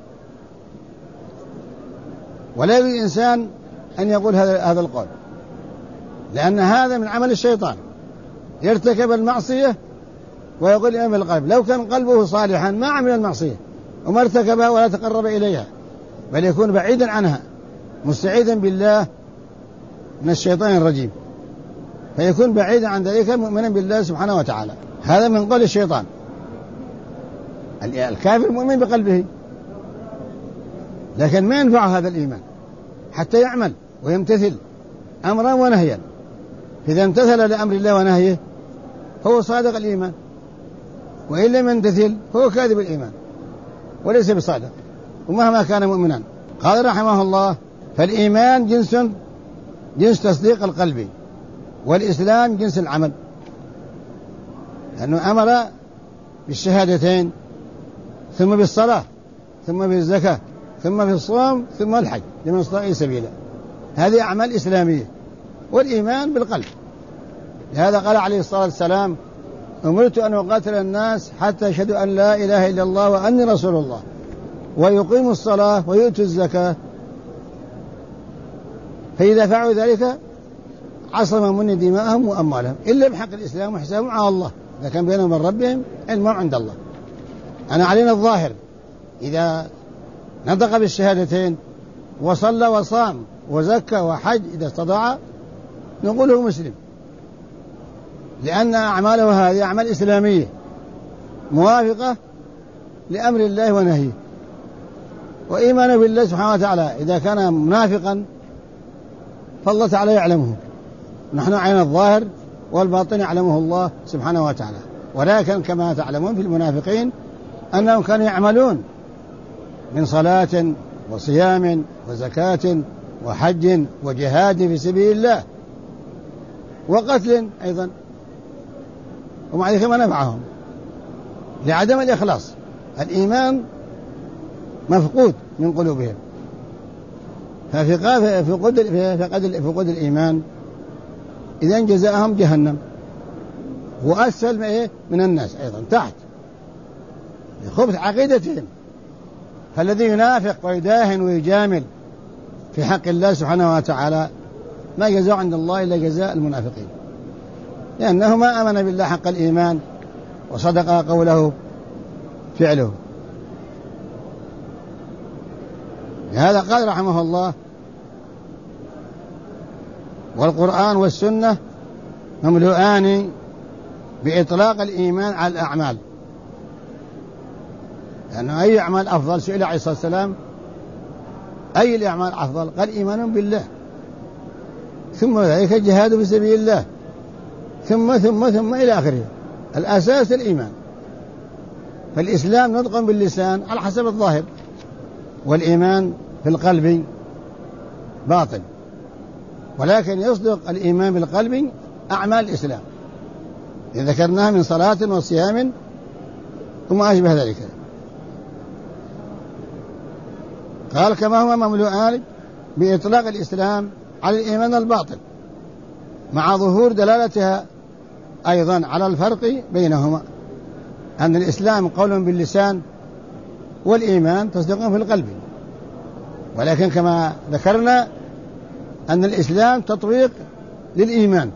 ولا يجوز الإنسان أن يقول هذا القول، لأن هذا من عمل الشيطان، يرتكب المعصية ويقول إيمان بالقلب. لو كان قلبه صالحا ما عمل المعصية وما ارتكبها ولا تقرب إليها، بل يكون بعيدا عنها مستعيذا بالله من الشيطان الرجيم، فيكون بعيدا عن ذلك مؤمنا بالله سبحانه وتعالى. هذا من قول الشيطان. الكافر مؤمن بقلبه، لكن ما ينفع هذا الإيمان حتى يعمل ويمتثل أمرا ونهيا. إذا امتثل لأمر الله ونهيه هو صادق الإيمان، وإن لم يمتثل هو كاذب الإيمان وليس بصادق ومهما كان مؤمنا. قال رحمه الله: فالإيمان جنس تصديق القلب، والإسلام جنس العمل، لأنه أمر بالشهادتين ثم بالصلاة ثم بالزكاة ثم بالصوم ثم الحج لمن استطاع إليه سبيلا. هذه أعمال إسلامية، والإيمان بالقلب. لهذا قال عليه الصلاة والسلام: أمرت أن أقاتل الناس حتى يشهدوا أن لا إله إلا الله وأني رسول الله ويقيموا الصلاة ويؤتوا الزكاة، فإذا فعلوا ذلك عصم مني دماءهم وأموالهم إلا بحق الإسلام وحسابهم على الله، إذا كان بينهم وبين ربهم علم عند الله. أنا علينا الظاهر إذا نطق بالشهادتين وصلى وصام وزكى وحج إذا استطاع نقوله مسلم، لأن أعماله هذه أعمال إسلامية موافقة لأمر الله ونهيه. وإيمانه بالله سبحانه وتعالى إذا كان منافقا فالله تعالى يعلمه، نحن علينا الظاهر والباطن يعلمه الله سبحانه وتعالى. ولكن كما تعلمون في المنافقين أنهم كانوا يعملون من صلاة وصيام وزكاة وحج وجهاد في سبيل الله وقتل أيضا، ومع ذلك ما نفعهم لعدم الإخلاص. الإيمان مفقود من قلوبهم، ففي قدر الإيمان إذن جزاءهم جهنم، وأسفل من الناس أيضا تحت خبث عقيدتهم. فالذي ينافق ويداهن ويجامل في حق الله سبحانه وتعالى ما جزاء عند الله إلا جزاء المنافقين، لأنه ما آمن بالله حق الإيمان وصدق قوله فعله. لهذا قال رحمه الله: والقرآن والسنة مملوءان بإطلاق الإيمان على الأعمال، لأنه أي أعمال أفضل؟ سئل عليه الصلاة والسلام: أي الأعمال أفضل؟ قال: إيمان بالله، ثم ذلك الجهاد في سبيل الله، ثم إلى آخره. الأساس الإيمان. فالإسلام نطق باللسان على حسب الظاهر، والإيمان في القلب باطن، ولكن يصدق الإيمان بالقلب أعمال الإسلام إذا ذكرناها من صلاة وصيام وما أشبه ذلك. قال: كما هو مملوءان بإطلاق الإسلام على الإيمان الباطن، مع ظهور دلالتها أيضا على الفرق بينهما، أن الإسلام قول باللسان والإيمان تصديق في القلب. ولكن كما ذكرنا أن الإسلام تطبيق للإيمان،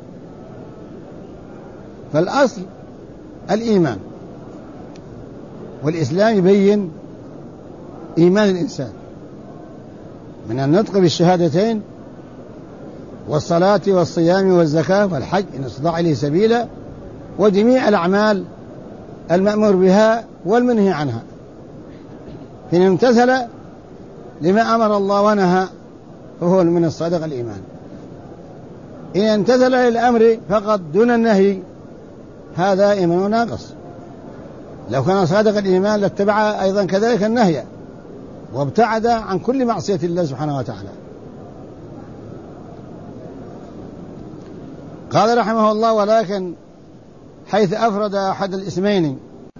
فالأصل الإيمان، والإسلام يبين إيمان الإنسان من النطق بالشهادتين والصلاة والصيام والزكاة والحج إن استطاع إليه سبيلا، وجميع الأعمال المأمور بها والمنهي عنها. إن امتثل لما أمر الله ونهى فهو من الصادق الإيمان. إن امتثل للأمر فقط دون النهي هذا إيمان ناقص. لو كان صادق الإيمان لاتبع أيضا كذلك النهي وابتعد عن كل معصية الله سبحانه وتعالى. قال رحمه الله: ولكن حيث أفرد أحد الاسمين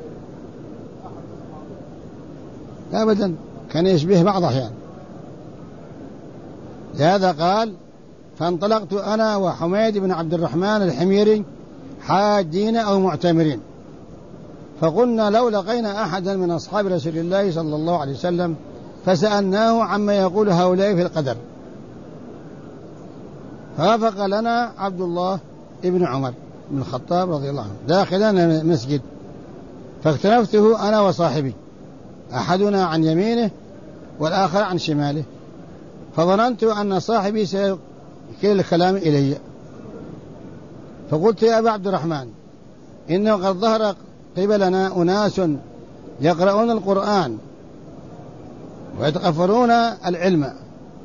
أبدا كان يشبه بعض أحيان. لهذا قال: فانطلقت أنا وحميد بن عبد الرحمن الحميري حاجين أو معتمرين، فقلنا لو لقينا أحدا من أصحاب رسول الله صلى الله عليه وسلم فسألناه عما يقول هؤلاء في القدر، فوافق لنا عبد الله ابن عمر بن الخطاب رضي الله عنه داخلنا المسجد، فاختلفته أنا وصاحبي، أحدنا عن يمينه والآخر عن شماله، فظننت أن صاحبي سيكل الكلام إلي، فقلت يا أبا عبد الرحمن إنه قد ظهر قبلنا أناس يقرؤون القرآن ويتغفرون العلم،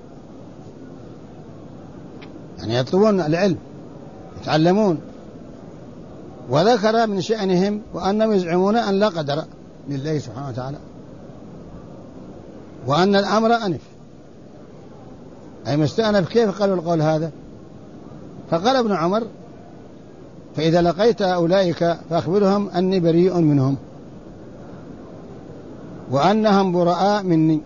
يعني يطلبون العلم يتعلمون، وذكر من شأنهم وأنهم يزعمون أن لا قدر لله سبحانه وتعالى وأن الأمر أنف، أي مستأنف. كيف قالوا القول هذا؟ فقال ابن عمر فإذا لقيت أولئك فأخبرهم أني بريء منهم وأنهم براء مني،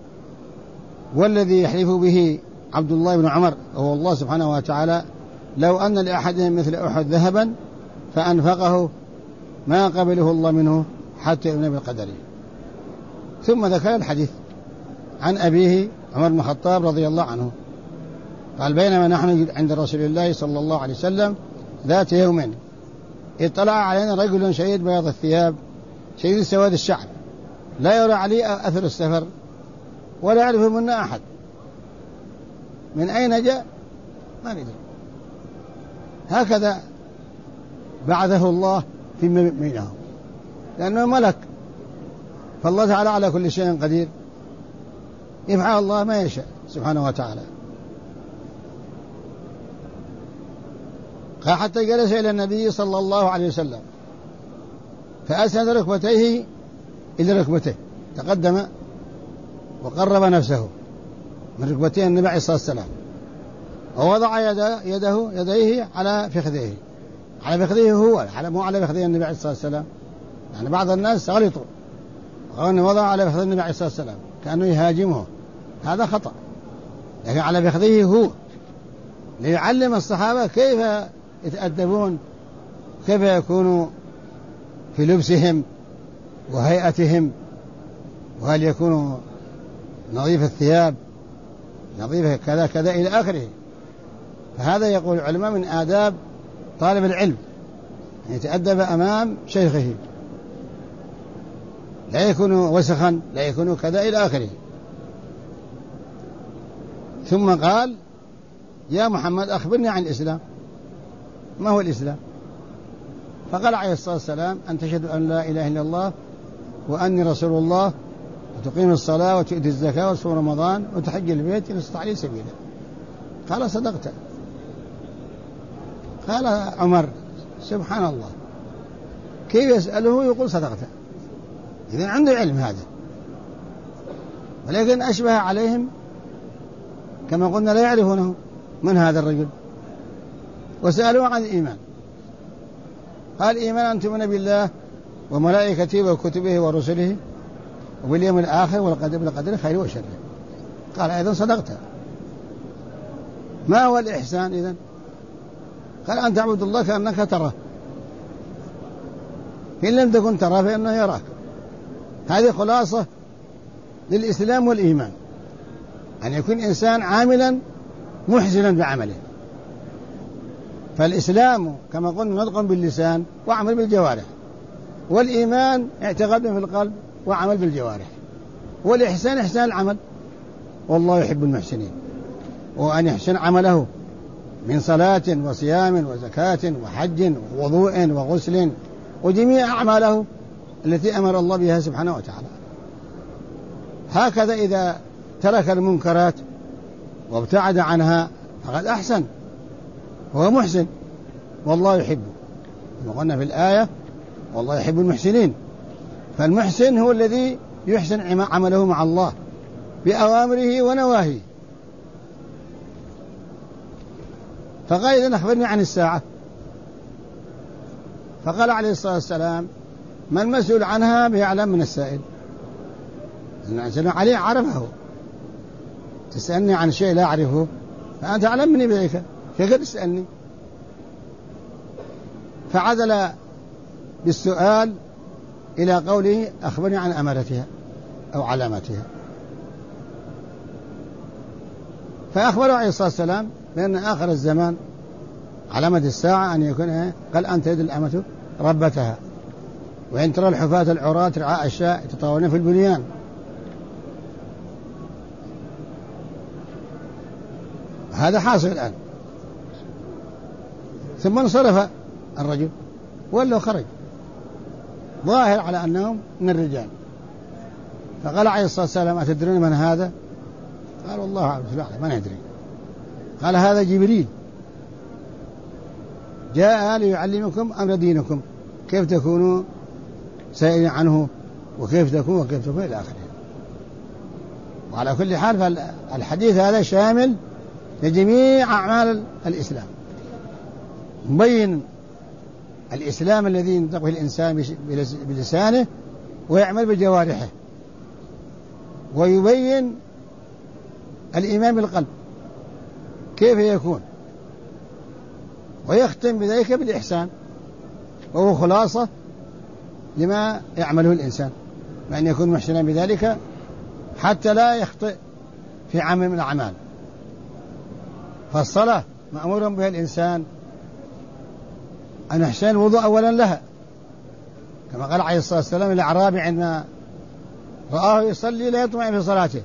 والذي يحلف به عبد الله بن عمر وهو الله سبحانه وتعالى لو أن لأحدهم مثل أحد ذهبا فأنفقه ما قبله الله منه حتى يؤمن بالقدر. ثم ذكر الحديث عن أبيه عمر بن الخطاب رضي الله عنه قال بينما نحن عند رسول الله صلى الله عليه وسلم ذات يوم اطلع علينا رجل شديد بياض الثياب شديد سواد الشعر لا يرى عليه أثر السفر ولا يعرف منا أحد، من أين جاء ما ندري، هكذا بعثه الله في بينهم لأنه ملك، فالله تعالى على كل شيء قدير، يفعل الله ما يشاء سبحانه وتعالى. قال حتى جلس إلى النبي صلى الله عليه وسلم فأسند ركبتيه إلى ركبته، تقدم وقرب نفسه من ركبتين النبي عليه الصلاة والسلام، ووضع يديه على فخذيه، على فخذيه هو مو على فخذيه النبي عليه الصلاة والسلام، يعني بعض الناس غلطوا وأنه وضع على فخذ النبي عليه الصلاة والسلام كأنه يهاجمه، هذا خطأ، لكن على فخذيه هو ليعلم الصحابة كيف يتأدبون، كيف يكونوا في لبسهم وهيئتهم، وهل يكونوا نظيف الثياب نظيفة كذا كذا إلى آخره. فهذا يقول العلماء من آداب طالب العلم أن يتأدب أمام شيخه، لا يكون وسخا لا يكون كذا إلى آخره. ثم قال يا محمد أخبرني عن الإسلام، ما هو الإسلام؟ فقال عليه الصلاة والسلام أن تشهد أن لا إله إلا الله وأني رسول الله وتقيم الصلاة وتؤتي الزكاة وتصوم رمضان وتحج البيت إن استطعت إليه سبيلا. قال صدقت. قال عمر سبحان الله كيف يسأله يقول صدقت؟ إذن عنده علم هذا، ولكن أشبه عليهم كما قلنا لا يعرفونه من هذا الرجل، وسألوه عن الإيمان قال الإيمان أن تؤمن بالله وملائكته وكتبه ورسله وباليوم الآخر والقدر خير وشر. قال أيضا صدقت. ما هو الإحسان إذن؟ قال أن تعبد الله كأنك تراه، فإن لم تكن تراه فإنه يراك. هذه خلاصة للإسلام والإيمان، أن يكون إنسان عاملا محسنا بعمله. فالإسلام كما قلنا نطق باللسان وعمل بالجوارح، والإيمان اعتقاد في القلب وعمل بالجوارح، والإحسان إحسان العمل، والله يحب المحسنين. وأن يحسن عمله من صلاة وصيام وزكاة وحج ووضوء وغسل وجميع أعماله التي أمر الله بها سبحانه وتعالى. هكذا إذا ترك المنكرات وابتعد عنها فقد أحسن، هو محسن والله يحبه، كما قلنا في الآية والله يحب المحسنين. فالمحسن هو الذي يحسن عمله مع الله بأوامره ونواهيه. فقال إذن أخبرني عن الساعة. فقال عليه الصلاة والسلام ما المسؤول عنها بيعلم من السائل، الإنسان عليه عرفه، تسألني عن شيء لا أعرفه فأنت أعلم مني بذلك فقد تسألني. فعدل بالسؤال إلى قوله أخبرني عن أمارتها أو علاماتها. فأخبره عليه الصلاة والسلام بأن آخر الزمان علامة الساعة أن يكون قال أن تلد الأمة ربتها، وإن ترى الحفاة العراة رعاء الشاء يتطاولون في البنيان. هذا حاصل الآن. ثم انصرف الرجل ولا خرج ظاهر على أنهم من الرجال. فقال عليه الصلاة والسلام أتدرون من هذا؟ قال والله أعلم ما ندري. قال هذا جبريل جاء ليعلمكم أمر دينكم كيف تكونوا سائلين عنه وكيف تكون إلى آخره. وعلى كل حال فالحديث هذا شامل لجميع أعمال الإسلام، مبين الإسلام الذي ينطق به الإنسان بلسانه ويعمل بجوارحه، ويبين الإيمان بالقلب كيف يكون، ويختم بذلك بالإحسان، وهو خلاصة لما يعمله الإنسان، بأن يكون محسنا بذلك حتى لا يخطئ في عمل من الأعمال. فالصلاة مأمور بها الإنسان أن يحسن الوضوء أولا لها، كما قال عليه الصلاة والسلام الأعرابي عندما رآه يصلي لا يطمع في صلاته،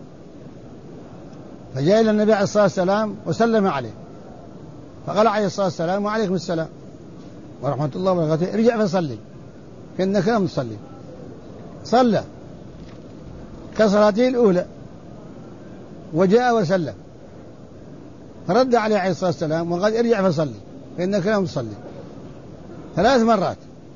فجاء إلى النبي عليه الصلاة والسلام وسلم عليه، فقال عليه الصلاة والسلام وعليكم السلام ورحمة الله وبركاته، ارجع فصلي فإنك لم تصلي. صلى كصلاته الأولى وجاء وسلم، فرد عليه الصلاة والسلام وقال ارجع فصلي فإنك لم تصلي 3 مرات.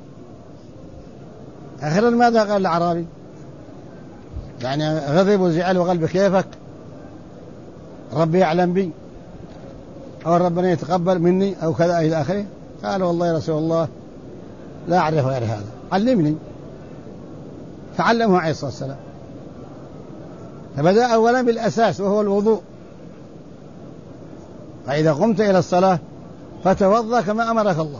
أخيرا ماذا قال الأعرابي؟ يعني غضب وزعل وقال بكيفك ربي يعلم بي أو ربنا يتقبل مني أو كذا إلى آخره. قال والله يا رسول الله لا أعرف غير هذا، علمني. فعلمه عليه الصلاة والسلام. فبدأ أولا بالأساس وهو الوضوء، فإذا قمت إلى الصلاة فتوضأ كما أمرك الله.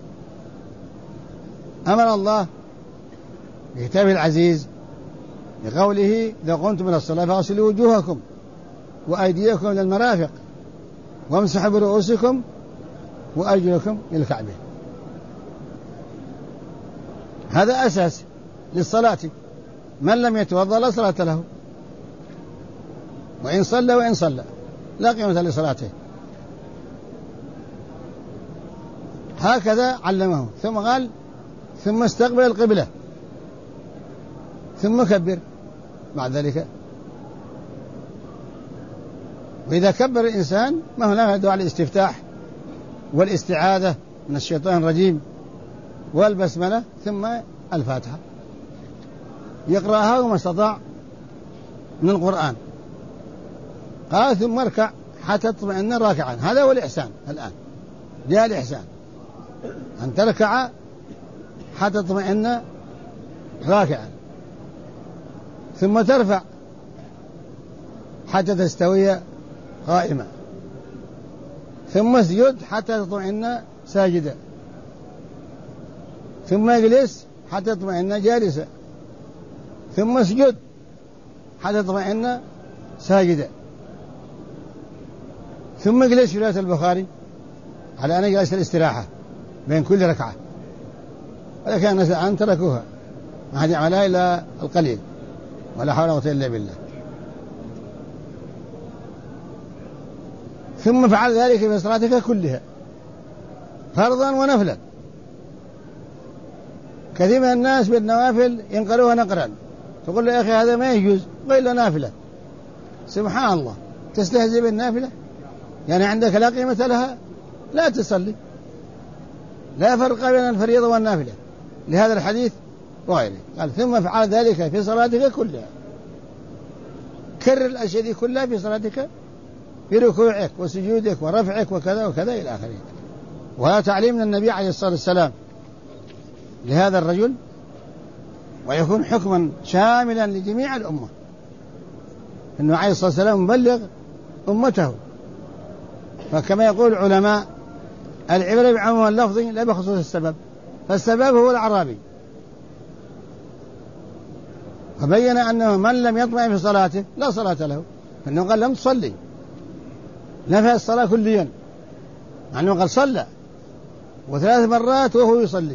أمر الله في كتابه العزيز بقوله إذا قمتم إلى الصلاة فاغسلوا وجوهكم وأيديكم إلى المرافق وامسحوا برؤوسكم وأرجلكم إلى الكعبين. هذا أساس للصلاة، من لم يتوضأ لا صلاة له، وإن صلى لا قيمة لصلاته. هكذا علمه. ثم قال ثم استقبل القبلة ثم كبر بعد ذلك. وإذا كبر الإنسان ما هنا دعاء الاستفتاح والاستعاذة من الشيطان الرجيم والبسملة ثم الفاتحة، يقرأها وما استطاع من القرآن. قال ثم اركع حتى تطمئن راكعا. هذا هو الإحسان. الآن جاء الإحسان أن تركع حتى تطمئن راكعا، ثم ترفع حتى تستوي قائما، ثم اسجد حتى تطمئن ساجدا، ثم اجلس حتى تطمئن جالسا، ثم اسجد حتى تطمئن ساجدا، ثم اجلس في رواية البخاري على أن جلس الاستراحة بين كل ركعة. ولكن الناس الآن تركوها، ما حد يعملها إلا القليل، ولا حول ولا قوة إلا بالله. ثم فعل ذلك في صلاتك كلها فرضا ونفلا. كثير من الناس بالنوافل ينقلوها نقرا، تقول له يا أخي هذا ما يجوز، وإلا نافلة. سبحان الله، تستهزئ بالنافلة؟ يعني عندك لا قيمة لها لا تصلي. لا فرق بين الفريضة والنافلة لهذا الحديث وغيره. قال ثم فعل ذلك في صلاتك كلها، كرر الأشياء دي كلها في صلاتك، في ركوعك وسجودك ورفعك وكذا وكذا إلى آخره. وهذا تعليم من النبي عليه الصلاة والسلام لهذا الرجل، ويكون حكما شاملا لجميع الأمة، أنه عليه الصلاة والسلام مبلغ أمته. فكما يقول العلماء العبرة بعموم اللفظ لا بخصوص السبب، فالسبب هو الأعرابي فبين أنه من لم يطمئن في صلاته لا صلاة له، فإنه قال لم تصلي، نفى الصلاة كليا، مع أنه قد صلى وثلاث مرات وهو يصلي،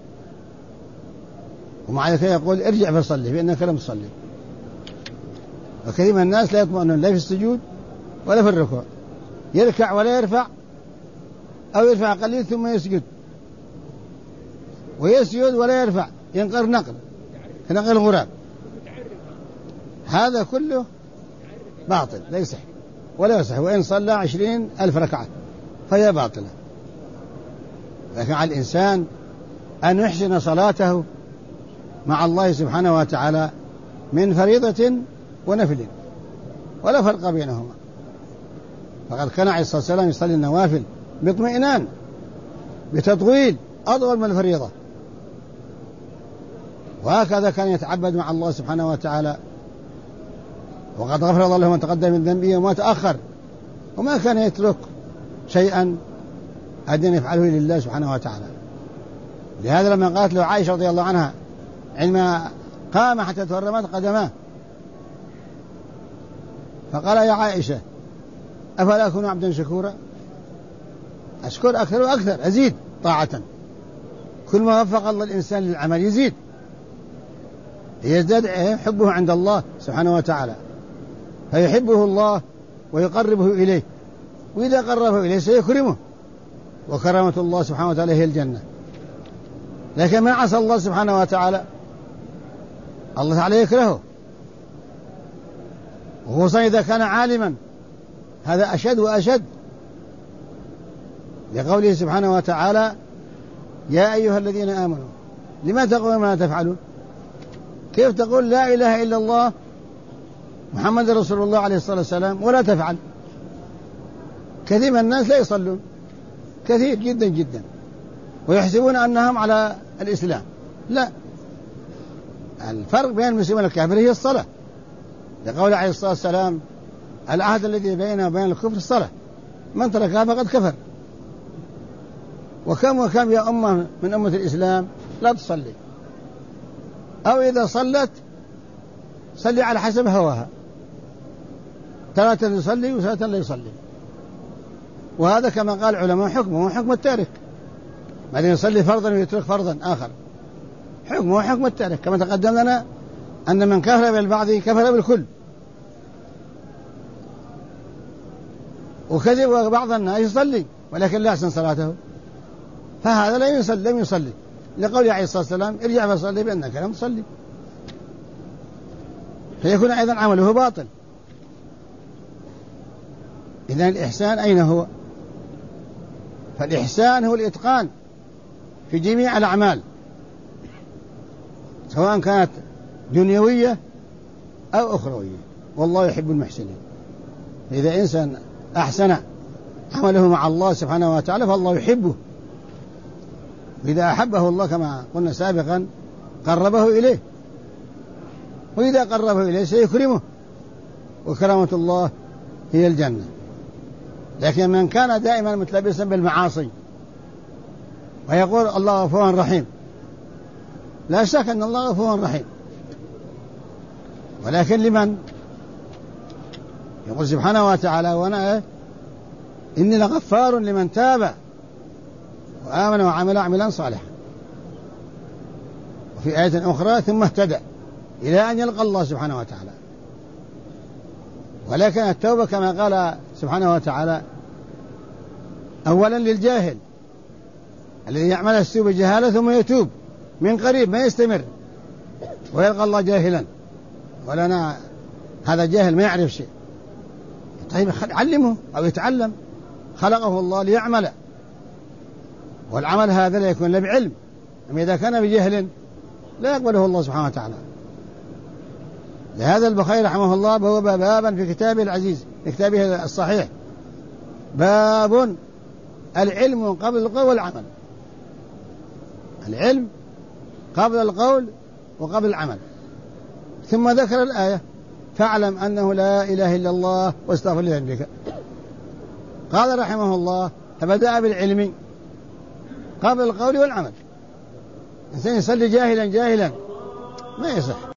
ومع ذلك يقول ارجع فصلي فإنك لم تصلي. وكثير من الناس لا يطمئنون لا في السجود ولا في الركوع، يركع ولا يرفع، أو يرفع قليل ثم يسجد، ويسجد ولا يرفع، ينقر نقل كنقل الغراب. هذا كله باطل لا يصح ولا يصح، وإن صلى 20,000 ركعة فهي باطلة. لكن على الإنسان أن يحسن صلاته مع الله سبحانه وتعالى من فريضة ونفل، ولا فرق بينهما. فقد كان عليه الصلاة والسلام يصلي النوافل باطمئنان بتطويل أطول من الفريضة، وهكذا كان يتعبد مع الله سبحانه وتعالى، وقد غفر الله له ما تقدم من ذنبه وما تأخر، وما كان يترك شيئا أن يفعله لله سبحانه وتعالى. لهذا لما قالت له عائشة رضي الله عنها عندما قام حتى تورمت قدماه، فقال يا عائشة أفلا أكون عبدا شكورا؟ أشكر أكثر وأكثر، أزيد طاعة، كل ما وفق الله الإنسان للعمل يزيد، يزداد حبه عند الله سبحانه وتعالى، فيحبه الله ويقربه إليه، وإذا قربه إليه سيكرمه، وكرامة الله سبحانه وتعالى هي الجنة. لكن ما عصى الله سبحانه وتعالى الله تعالى يكرهه، وخصوصا إذا كان عالما، هذا أشد وأشد، لقوله سبحانه وتعالى يا أيها الذين آمنوا لما تقولون ما لا تفعلون؟ كيف تقول لا إله إلا الله محمد رسول الله عليه الصلاة والسلام ولا تفعل؟ كثير من الناس لا يصلون، كثير جدا جدا، ويحسبون أنهم على الإسلام. لا، الفرق بين المسلم والكافر هي الصلاة، لقول عليه الصلاة والسلام العهد الذي بيننا وبين الكفر الصلاة، من تركها فقد كفر. وكم يا أمة من أمة الإسلام لا تصلي، أو إذا صلت صلي على حسب هواها، تارة يصلي وتارة لا يصلي، وهذا كما قال العلماء حكمه حكم التارك، بعدين يصلي فرضا ويترك فرضا آخر، حكمه حكم التارك، كما تقدم لنا أن من كفر بالبعض كفر بالكل. وكذب بعض الناس يصلي ولكن لا يحسن صلاته، فهذا لم يصلي، لقول عليه الصلاة والسلام ارجع فصلي بأنك لم تصلي، فيكون أيضا عمله باطل. إذن الإحسان أين هو؟ فالإحسان هو الإتقان في جميع الأعمال، سواء كانت دنيوية أو أخروية، والله يحب المحسنين. إذا إنسان أحسن عمله مع الله سبحانه وتعالى فالله يحبه، وإذا أحبه الله كما قلنا سابقا قربه إليه، وإذا قربه إليه سيكرمه، وكرامة الله هي الجنة. لكن من كان دائما متلبسا بالمعاصي ويقول الله غفور رحيم، لا شك أن الله غفور رحيم، ولكن لمن؟ يقول سبحانه وتعالى وأنا إني لغفار لمن تاب وآمن وعمل عملا صالحا، وفي آية أخرى ثم اهتدى إلى أن يلقى الله سبحانه وتعالى. ولكن التوبة كما قال سبحانه وتعالى أولا للجاهل الذي يعمل السوء بجهالة ثم يتوب من قريب ما يستمر ويلقى الله جاهلا، ولنا هذا جاهل ما يعرف شيء، طيب علمه أو يتعلم، خلقه الله ليعمل، والعمل هذا لا يكون إلا بعلم، أما إذا كان بجهل لا يقبله الله سبحانه وتعالى. لهذا البخاري رحمه الله بوب بابا في كتابه العزيز، في كتابه الصحيح، باب العلم قبل القول والعمل، العلم قبل القول وقبل العمل، ثم ذكر الآية فاعلم أنه لا إله إلا الله واستغفر لذنبك. قال رحمه الله فبدأ بالعلم قبل القول والعمل. إنسان يصلي جاهلا ما يصح.